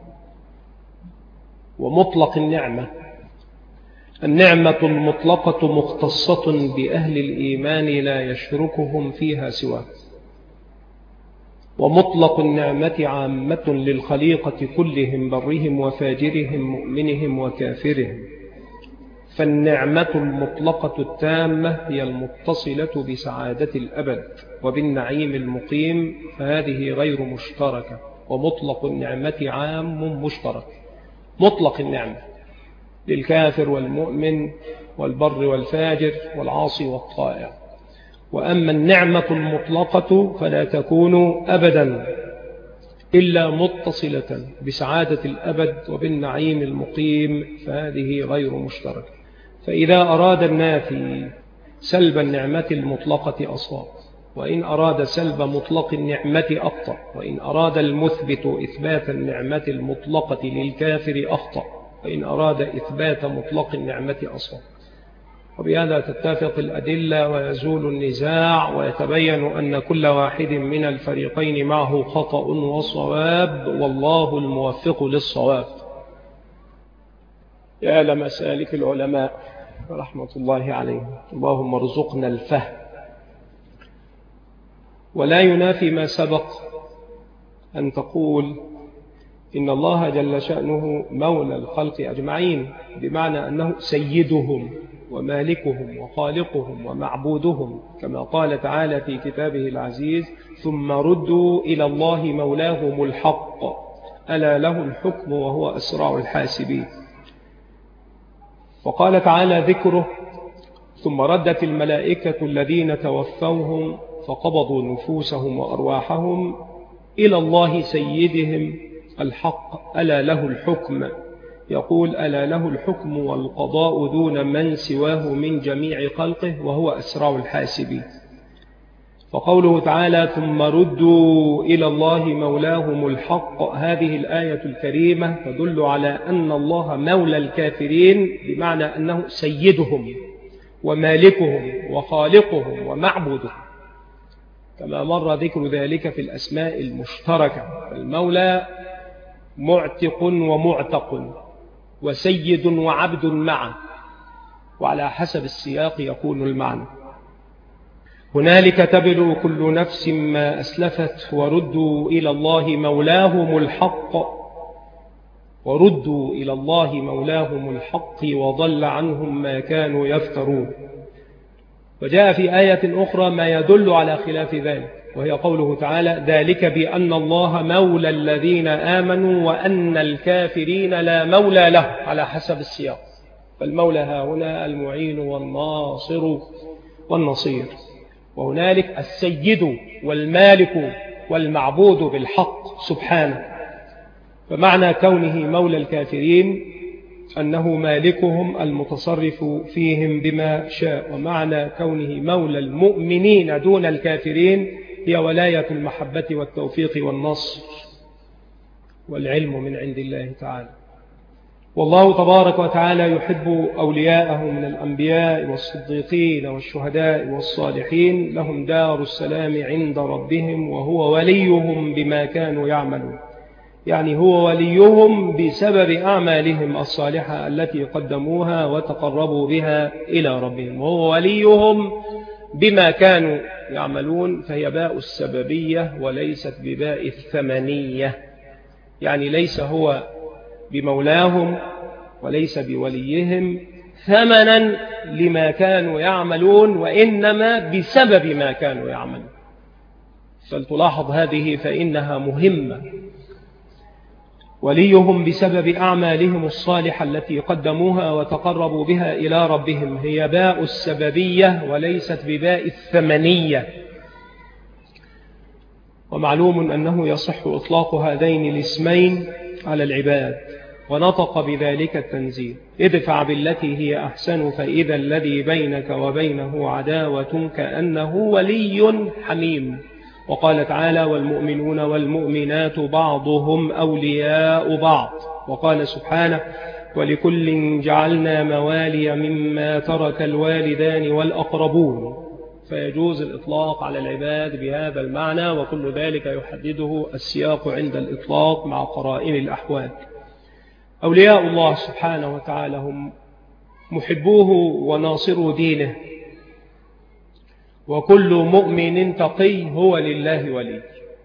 ومطلق النعمة: النعمة المطلقة مختصة بأهل الإيمان لا يشركهم فيها سواه، ومطلق النعمة عامة للخليقة كلهم برهم وفاجرهم مؤمنهم وكافرهم. فالنعمة المطلقة التامة هي المتصلة بسعادة الأبد وبالنعيم المقيم، فهذه غير مشتركة. ومطلق النعمة عام مشترك، مطلق النعمة للكافر والمؤمن والبر والفاجر والعاصي والطائع، وأما النعمة المطلقة فلا تكون أبدا إلا متصلة بسعادة الأبد وبالنعيم المقيم، فهذه غير مشتركة. فإذا أراد النافي سلب النعمة المطلقة أصاب، وإن أراد سلب مطلق النعمة أخطأ، وإن أراد المثبت إثبات النعمة المطلقة للكافر أخطأ، وإن أراد إثبات مطلق النعمة أصاب. وبهذا تتفق الأدلة ويزول النزاع، ويتبين أن كل واحد من الفريقين معه خطأ وصواب، والله الموفق للصواب. يا لمسالك العلماء رحمة الله عليهم، اللهم ارزقنا الفهم. ولا ينافي ما سبق أن تقول إن الله جل شأنه مولى الخلق أجمعين، بمعنى أنه سيدهم ومالكهم وخالقهم ومعبودهم، كما قال تعالى في كتابه العزيز: ثم ردوا إلى الله مولاهم الحق ألا له الحكم وهو أسرع الحاسبين. وقال تعالى ذكره: ثم ردت الملائكة الذين توفوهم فقبضوا نفوسهم وأرواحهم إلى الله سيدهم الحق ألا له الحكم. يقول: ألا له الحكم والقضاء دون من سواه من جميع خلقه وهو أسرع الحاسبين. فقوله تعالى: ثم ردوا إلى الله مولاهم الحق، هذه الآية الكريمة تدل على أن الله مولى الكافرين، بمعنى أنه سيدهم ومالكهم وخالقهم ومعبودهم، كما مر ذكر ذلك في الأسماء المشتركة. المولى معتق ومعتق وسيد وعبد معا، وعلى حسب السياق يكون المعنى. هنالك تبلو كل نفس ما أسلفت وردوا إلى الله مولاهم الحق، وردوا إلى الله مولاهم الحق وضل عنهم ما كانوا يفترون. وجاء في آية أخرى ما يدل على خلاف ذلك، وهي قوله تعالى: ذلك بأن الله مولى الذين آمنوا وأن الكافرين لا مولى له، على حسب السياق. فالمولى ها هنا المعين والناصر والنصير، وهنالك السيد والمالك والمعبود بالحق سبحانه. فمعنى كونه مولى الكافرين أنه مالكهم المتصرف فيهم بما شاء، ومعنى كونه مولى المؤمنين دون الكافرين هي ولاية المحبة والتوفيق والنصر، والعلم من عند الله تعالى. والله تبارك وتعالى يحب أولياءه من الأنبياء والصديقين والشهداء والصالحين، لهم دار السلام عند ربهم وهو وليهم بما كانوا يعملون. يعني هو وليهم بسبب أعمالهم الصالحة التي قدموها وتقربوا بها إلى ربهم، وهو وليهم بما كانوا يعملون، فهي باء السببية وليست بباء الثمنية. يعني ليس هو بمولاهم وليس بوليهم ثمنا لما كانوا يعملون، وإنما بسبب ما كانوا يعملون. فلتلاحظ هذه فإنها مهمة. وليهم بسبب أعمالهم الصالحة التي قدموها وتقربوا بها إلى ربهم، هي باء السببية وليست بباء الثمنية. ومعلوم أنه يصح إطلاق هذين الاسمين على العباد، ونطق بذلك التنزيل: ادفع بالتي هي أحسن فإذا الذي بينك وبينه عداوة كأنه ولي حميم. وقال تعالى: والمؤمنون والمؤمنات بعضهم أولياء بعض. وقال سبحانه: ولكل جعلنا موالي مما ترك الوالدان والأقربون. فيجوز الإطلاق على العباد بهذا المعنى، وكل ذلك يحدده السياق عند الإطلاق مع قرائن الأحوال. أولياء الله سبحانه وتعالى هم محبوه وناصروا دينه، وكل مؤمن تقي هو لله ولي.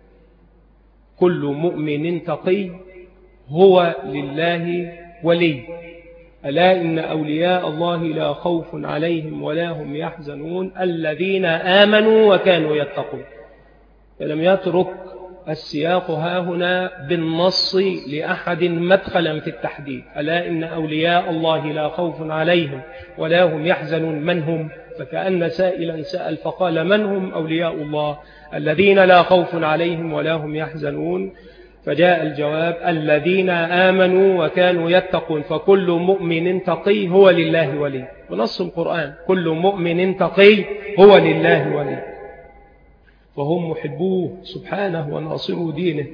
كل مؤمن تقي هو لله ولي. ألا إن أولياء الله لا خوف عليهم ولا هم يحزنون الذين آمنوا وكانوا يتقون. فلم يترك السياق هاهنا بالنص لأحد مدخلا في التحديد. ألا إن أولياء الله لا خوف عليهم ولا هم يحزنون. من هم؟ فكأن سائلا سأل فقال من هم أولياء الله الذين لا خوف عليهم ولا هم يحزنون؟ فجاء الجواب الذين آمنوا وكانوا يتقون. فكل مؤمن تقي هو لله ولي، ونص القرآن كل مؤمن تقي هو لله ولي، وهم محبوه سبحانه وناصروا دينه.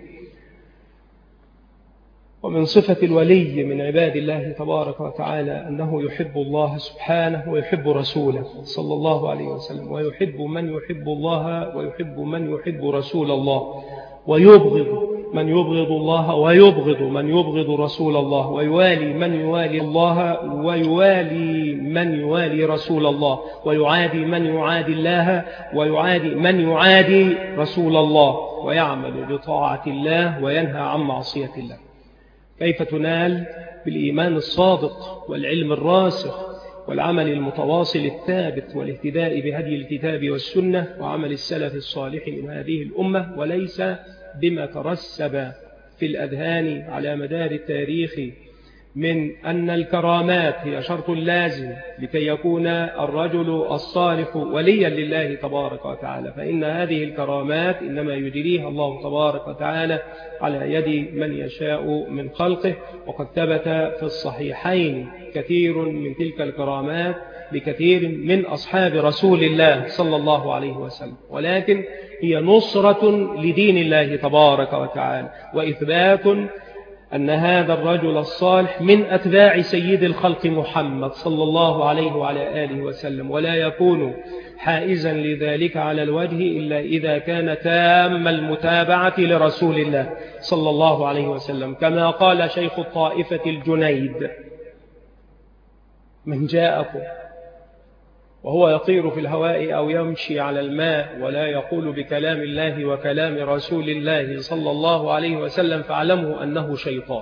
ومن صفة الولي من عباد الله تبارك وتعالى أنه يحب الله سبحانه ويحب رسوله صلى الله عليه وسلم، ويحب من يحب الله ويحب من يحب رسول الله، ويبغض من يبغض الله ويبغض من يبغض رسول الله، ويوالي من يوالي الله ويوالي من يوالي رسول الله، ويعادي من يعادي الله ويعادي من يعادي رسول الله، ويعمل بطاعة الله وينهى عن معصية الله. كيف تنال؟ بالإيمان الصادق والعلم الراسخ والعمل المتواصل الثابت والاهتداء بهدي الكتاب والسنة وعمل السلف الصالح من هذه الأمة، وليس بما ترسب في الأذهان على مدار التاريخ من أن الكرامات هي شرط لازم لكي يكون الرجل الصالح وليا لله تبارك وتعالى، فإن هذه الكرامات إنما يجريها الله تبارك وتعالى على يد من يشاء من خلقه. وقد ثبت في الصحيحين كثير من تلك الكرامات لكثير من أصحاب رسول الله صلى الله عليه وسلم، ولكن هي نصرة لدين الله تبارك وتعالى، وإثبات أن هذا الرجل الصالح من أتباع سيد الخلق محمد صلى الله عليه وعلى آله وسلم، ولا يكون حائزا لذلك على الوجه إلا إذا كان تام المتابعة لرسول الله صلى الله عليه وسلم، كما قال شيخ الطائفة الجنيد: من جاءكم وهو يطير في الهواء أو يمشي على الماء ولا يقول بكلام الله وكلام رسول الله صلى الله عليه وسلم فاعلموا أنه شيطان.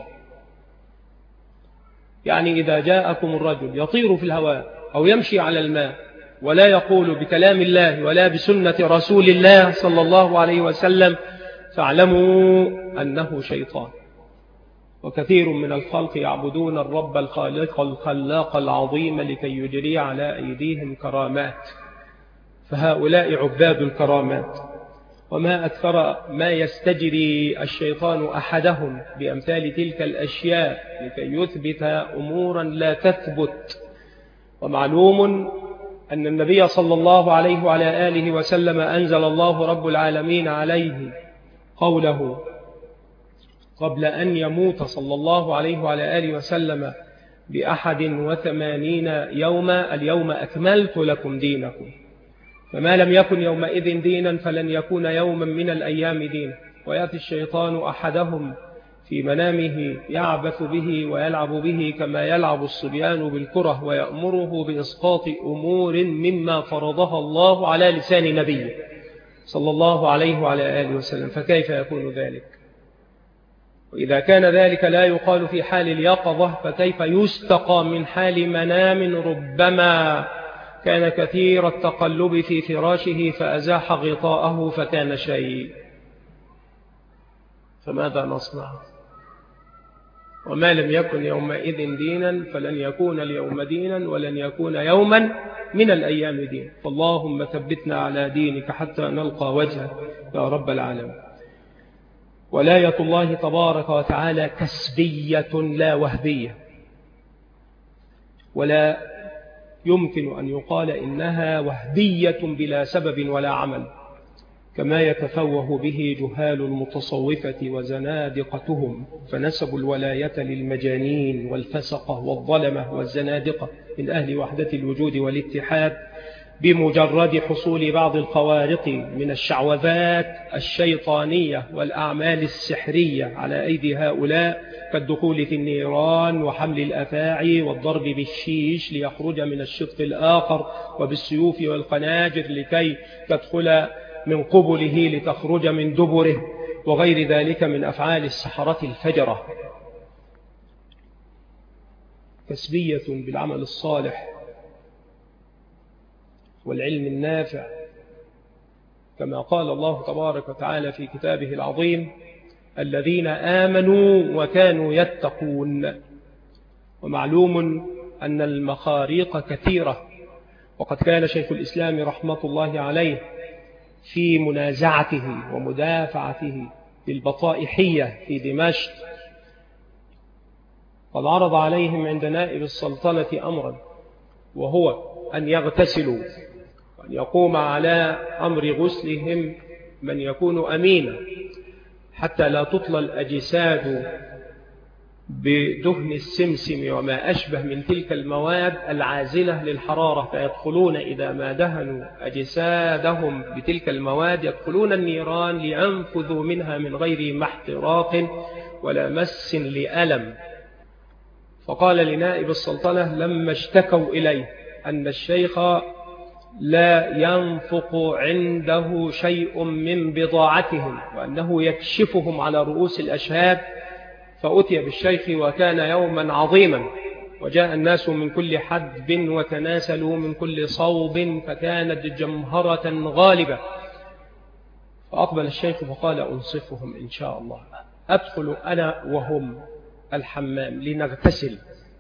يعني إذا جاءكم الرجل يطير في الهواء أو يمشي على الماء ولا يقول بكلام الله ولا بسنة رسول الله صلى الله عليه وسلم فاعلموا أنه شيطان. وكثير من الخلق يعبدون الرب الخالق الخلاق العظيم لكي يجري على أيديهم كرامات، فهؤلاء عباد الكرامات. وما أكثر ما يستجري الشيطان أحدهم بأمثال تلك الأشياء لكي يثبت أمورا لا تثبت. ومعلوم أن النبي صلى الله عليه وعلى آله وسلم أنزل الله رب العالمين عليه قوله قبل أن يموت صلى الله عليه وعلى آله وسلم بأحد وثمانين يوما: اليوم أكملت لكم دينكم. فما لم يكن يومئذ دينا فلن يكون يوما من الأيام دينا. ويأتي الشيطان أحدهم في منامه يعبث به ويلعب به كما يلعب الصبيان بالكرة، ويأمره بإسقاط أمور مما فرضها الله على لسان نبيه صلى الله عليه وعلى آله وسلم. فكيف يكون ذلك؟ وإذا كان ذلك لا يقال في حال اليقظة، فكيف يستقى من حال منام ربما كان كثير التقلب في فراشه فأزاح غطاءه فكان شيء؟ فماذا نصنع؟ وما لم يكن يومئذ دينا فلن يكون اليوم دينا ولن يكون يوما من الأيام دين. فاللهم ثبتنا على دينك حتى نلقى وجهك يا رب العالمين. ولاية الله تبارك وتعالى كسبية لا وهبية، ولا يمكن أن يقال إنها وهبية بلا سبب ولا عمل، كما يتفوه به جهال المتصوفة وزنادقتهم، فنسبوا الولاية للمجانين والفسقة والظلمة والزنادقة من أهل وحدة الوجود والاتحاد، بمجرد حصول بعض الخوارق من الشعوذات الشيطانية والأعمال السحرية على أيدي هؤلاء، كالدخول في النيران وحمل الأفاعي والضرب بالشيش ليخرج من الشق الآخر، وبالسيوف والقناجر لكي تدخل من قبله لتخرج من دبره، وغير ذلك من أفعال السحرة الفجرة. تسبية بالعمل الصالح والعلم النافع، كما قال الله تبارك وتعالى في كتابه العظيم: الذين آمنوا وكانوا يتقون. ومعلوم أن المخاريق كثيرة، وقد كان شيخ الإسلام رحمة الله عليه في منازعته ومدافعته بالبطائحية في دمشق قد عرض عليهم عند نائب السلطنة أمرا، وهو أن يغتسلوا وأن يقوم على أمر غسلهم من يكون أمينا حتى لا تطلى الأجساد بدهن السمسم وما أشبه من تلك المواد العازلة للحرارة، فيدخلون إذا ما دهنوا أجسادهم بتلك المواد يدخلون النيران لينفذوا منها من غير ما احتراق ولا مس لألم. فقال لنائب السلطنة لما اشتكوا إليه أن الشيخ لا ينفق عنده شيء من بضاعتهم وأنه يكشفهم على رؤوس الأشهاد، فأتي بالشيخ وكان يوما عظيما وجاء الناس من كل حدب وتناسلوا من كل صوب فكانت جمهرة غالبة. فأقبل الشيخ فقال أنصفهم إن شاء الله، أدخل أنا وهم الحمام لنغتسل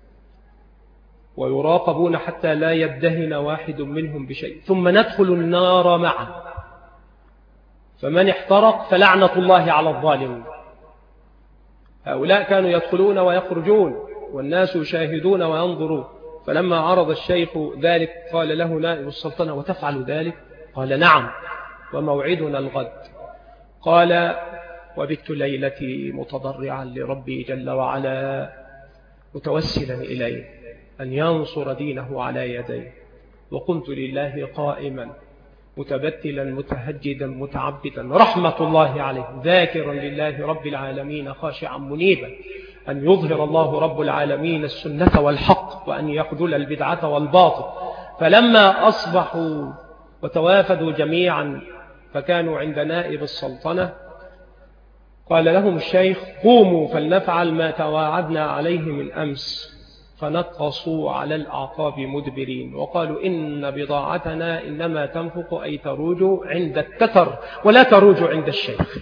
ويراقبون حتى لا يدهن واحد منهم بشيء، ثم ندخل النار معه، فمن احترق فلعنة الله على الظالمين. هؤلاء كانوا يدخلون ويخرجون والناس يشاهدون وينظرون. فلما عرض الشيخ ذلك قال له نائب السلطنة وتفعل ذلك؟ قال نعم وموعدنا الغد. قال وبت ليلتي متضرعا لربي جل وعلا متوسلا إليه أن ينصر دينه على يديه، وقمت لله قائما متبتلا متهجدا متعبدا رحمة الله عليه ذاكرا لله رب العالمين خاشعا منيبا أن يظهر الله رب العالمين السنة والحق وأن يخذل البدعة والباطل. فلما أصبحوا وتوافدوا جميعا فكانوا عند نائب السلطنة قال لهم الشيخ قوموا فلنفعل ما تواعدنا عليه من أمس، فنقصوا على الأعقاب مدبرين وقالوا إن بضاعتنا إنما تنفق أي تروج عند التتر ولا تروج عند الشيخ.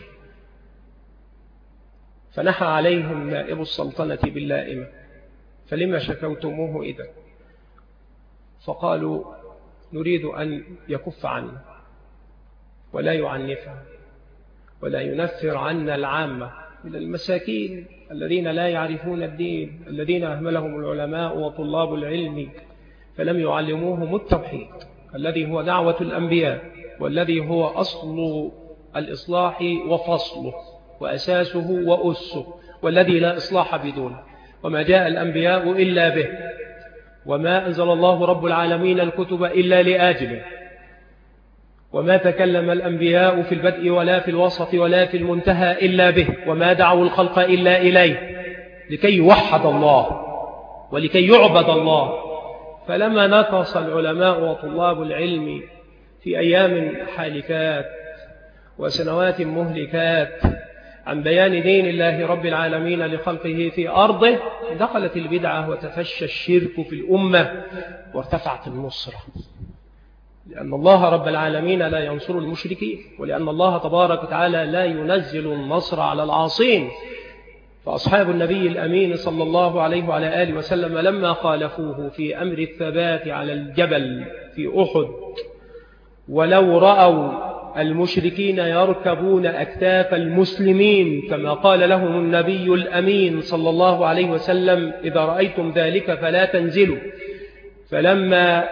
فنحى عليهم نائب السلطنة باللائمة فلما شكوتموه إذا؟ فقالوا نريد أن يكف عنا ولا يعنفها ولا ينفر عنا العامة من المساكين الذين لا يعرفون الدين، الذين أهملهم العلماء وطلاب العلم فلم يعلموهم التوحيد الذي هو دعوة الأنبياء والذي هو أصل الإصلاح وفصله وأساسه وأسه والذي لا إصلاح بدونه، وما جاء الأنبياء إلا به، وما أنزل الله رب العالمين الكتب إلا لآجله، وما تكلم الأنبياء في البدء ولا في الوسط ولا في المنتهى إلا به، وما دعوا الخلق إلا إليه لكي يوحد الله ولكي يعبد الله. فلما نقص العلماء وطلاب العلم في أيام حالكات وسنوات مهلكات عن بيان دين الله رب العالمين لخلقه في أرضه دخلت البدعة وتفشى الشرك في الأمة وارتفعت النصرة، لأن الله رب العالمين لا ينصر المشركين، ولأن الله تبارك وتعالى لا ينزل النصر على العاصين. فأصحاب النبي الأمين صلى الله عليه وعلى آله وسلم لما خالفوه في أمر الثبات على الجبل في أحد ولو رأوا المشركين يركبون أكتاف المسلمين كما قال لهم النبي الأمين صلى الله عليه وسلم إذا رأيتم ذلك فلا تنزلوا، فلما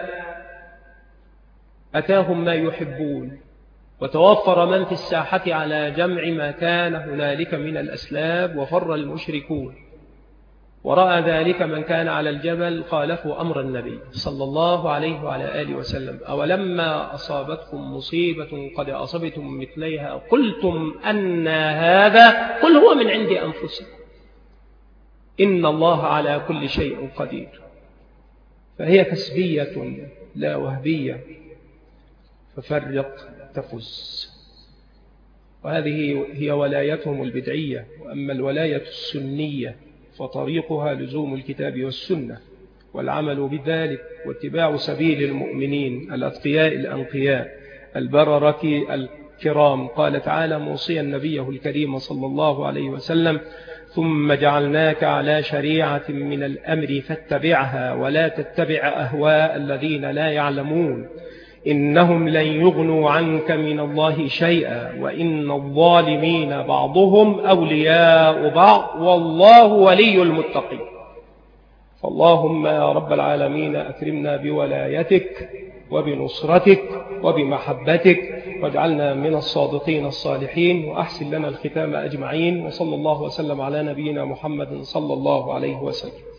أتاهم ما يحبون وتوفر من في الساحة على جمع ما كان هنالك من الأسلاب وفر المشركون ورأى ذلك من كان على الجبل خالفوا أمر النبي صلى الله عليه وعلى آله وسلم أولما أصابتكم مصيبة قد أصبتم مثليها قلتم أن هذا قل هو من عند أنفسكم إن الله على كل شيء قدير. فهي كسبية لا وهبية، ففرق تفز. وهذه هي ولايتهم البدعية. وأما الولاية السنية فطريقها لزوم الكتاب والسنة والعمل بذلك واتباع سبيل المؤمنين الأتقياء الأنقياء البررة الكرام. قال تعالى موصيا نبيه الكريم صلى الله عليه وسلم ثم جعلناك على شريعة من الأمر فاتبعها ولا تتبع أهواء الذين لا يعلمون إنهم لن يغنوا عنك من الله شيئا وإن الظالمين بعضهم أولياء بعض والله ولي المتقين. فاللهم يا رب العالمين أكرمنا بولايتك وبنصرتك وبمحبتك واجعلنا من الصادقين الصالحين وأحسن لنا الختام أجمعين. وصلى الله وسلم على نبينا محمد صلى الله عليه وسلم.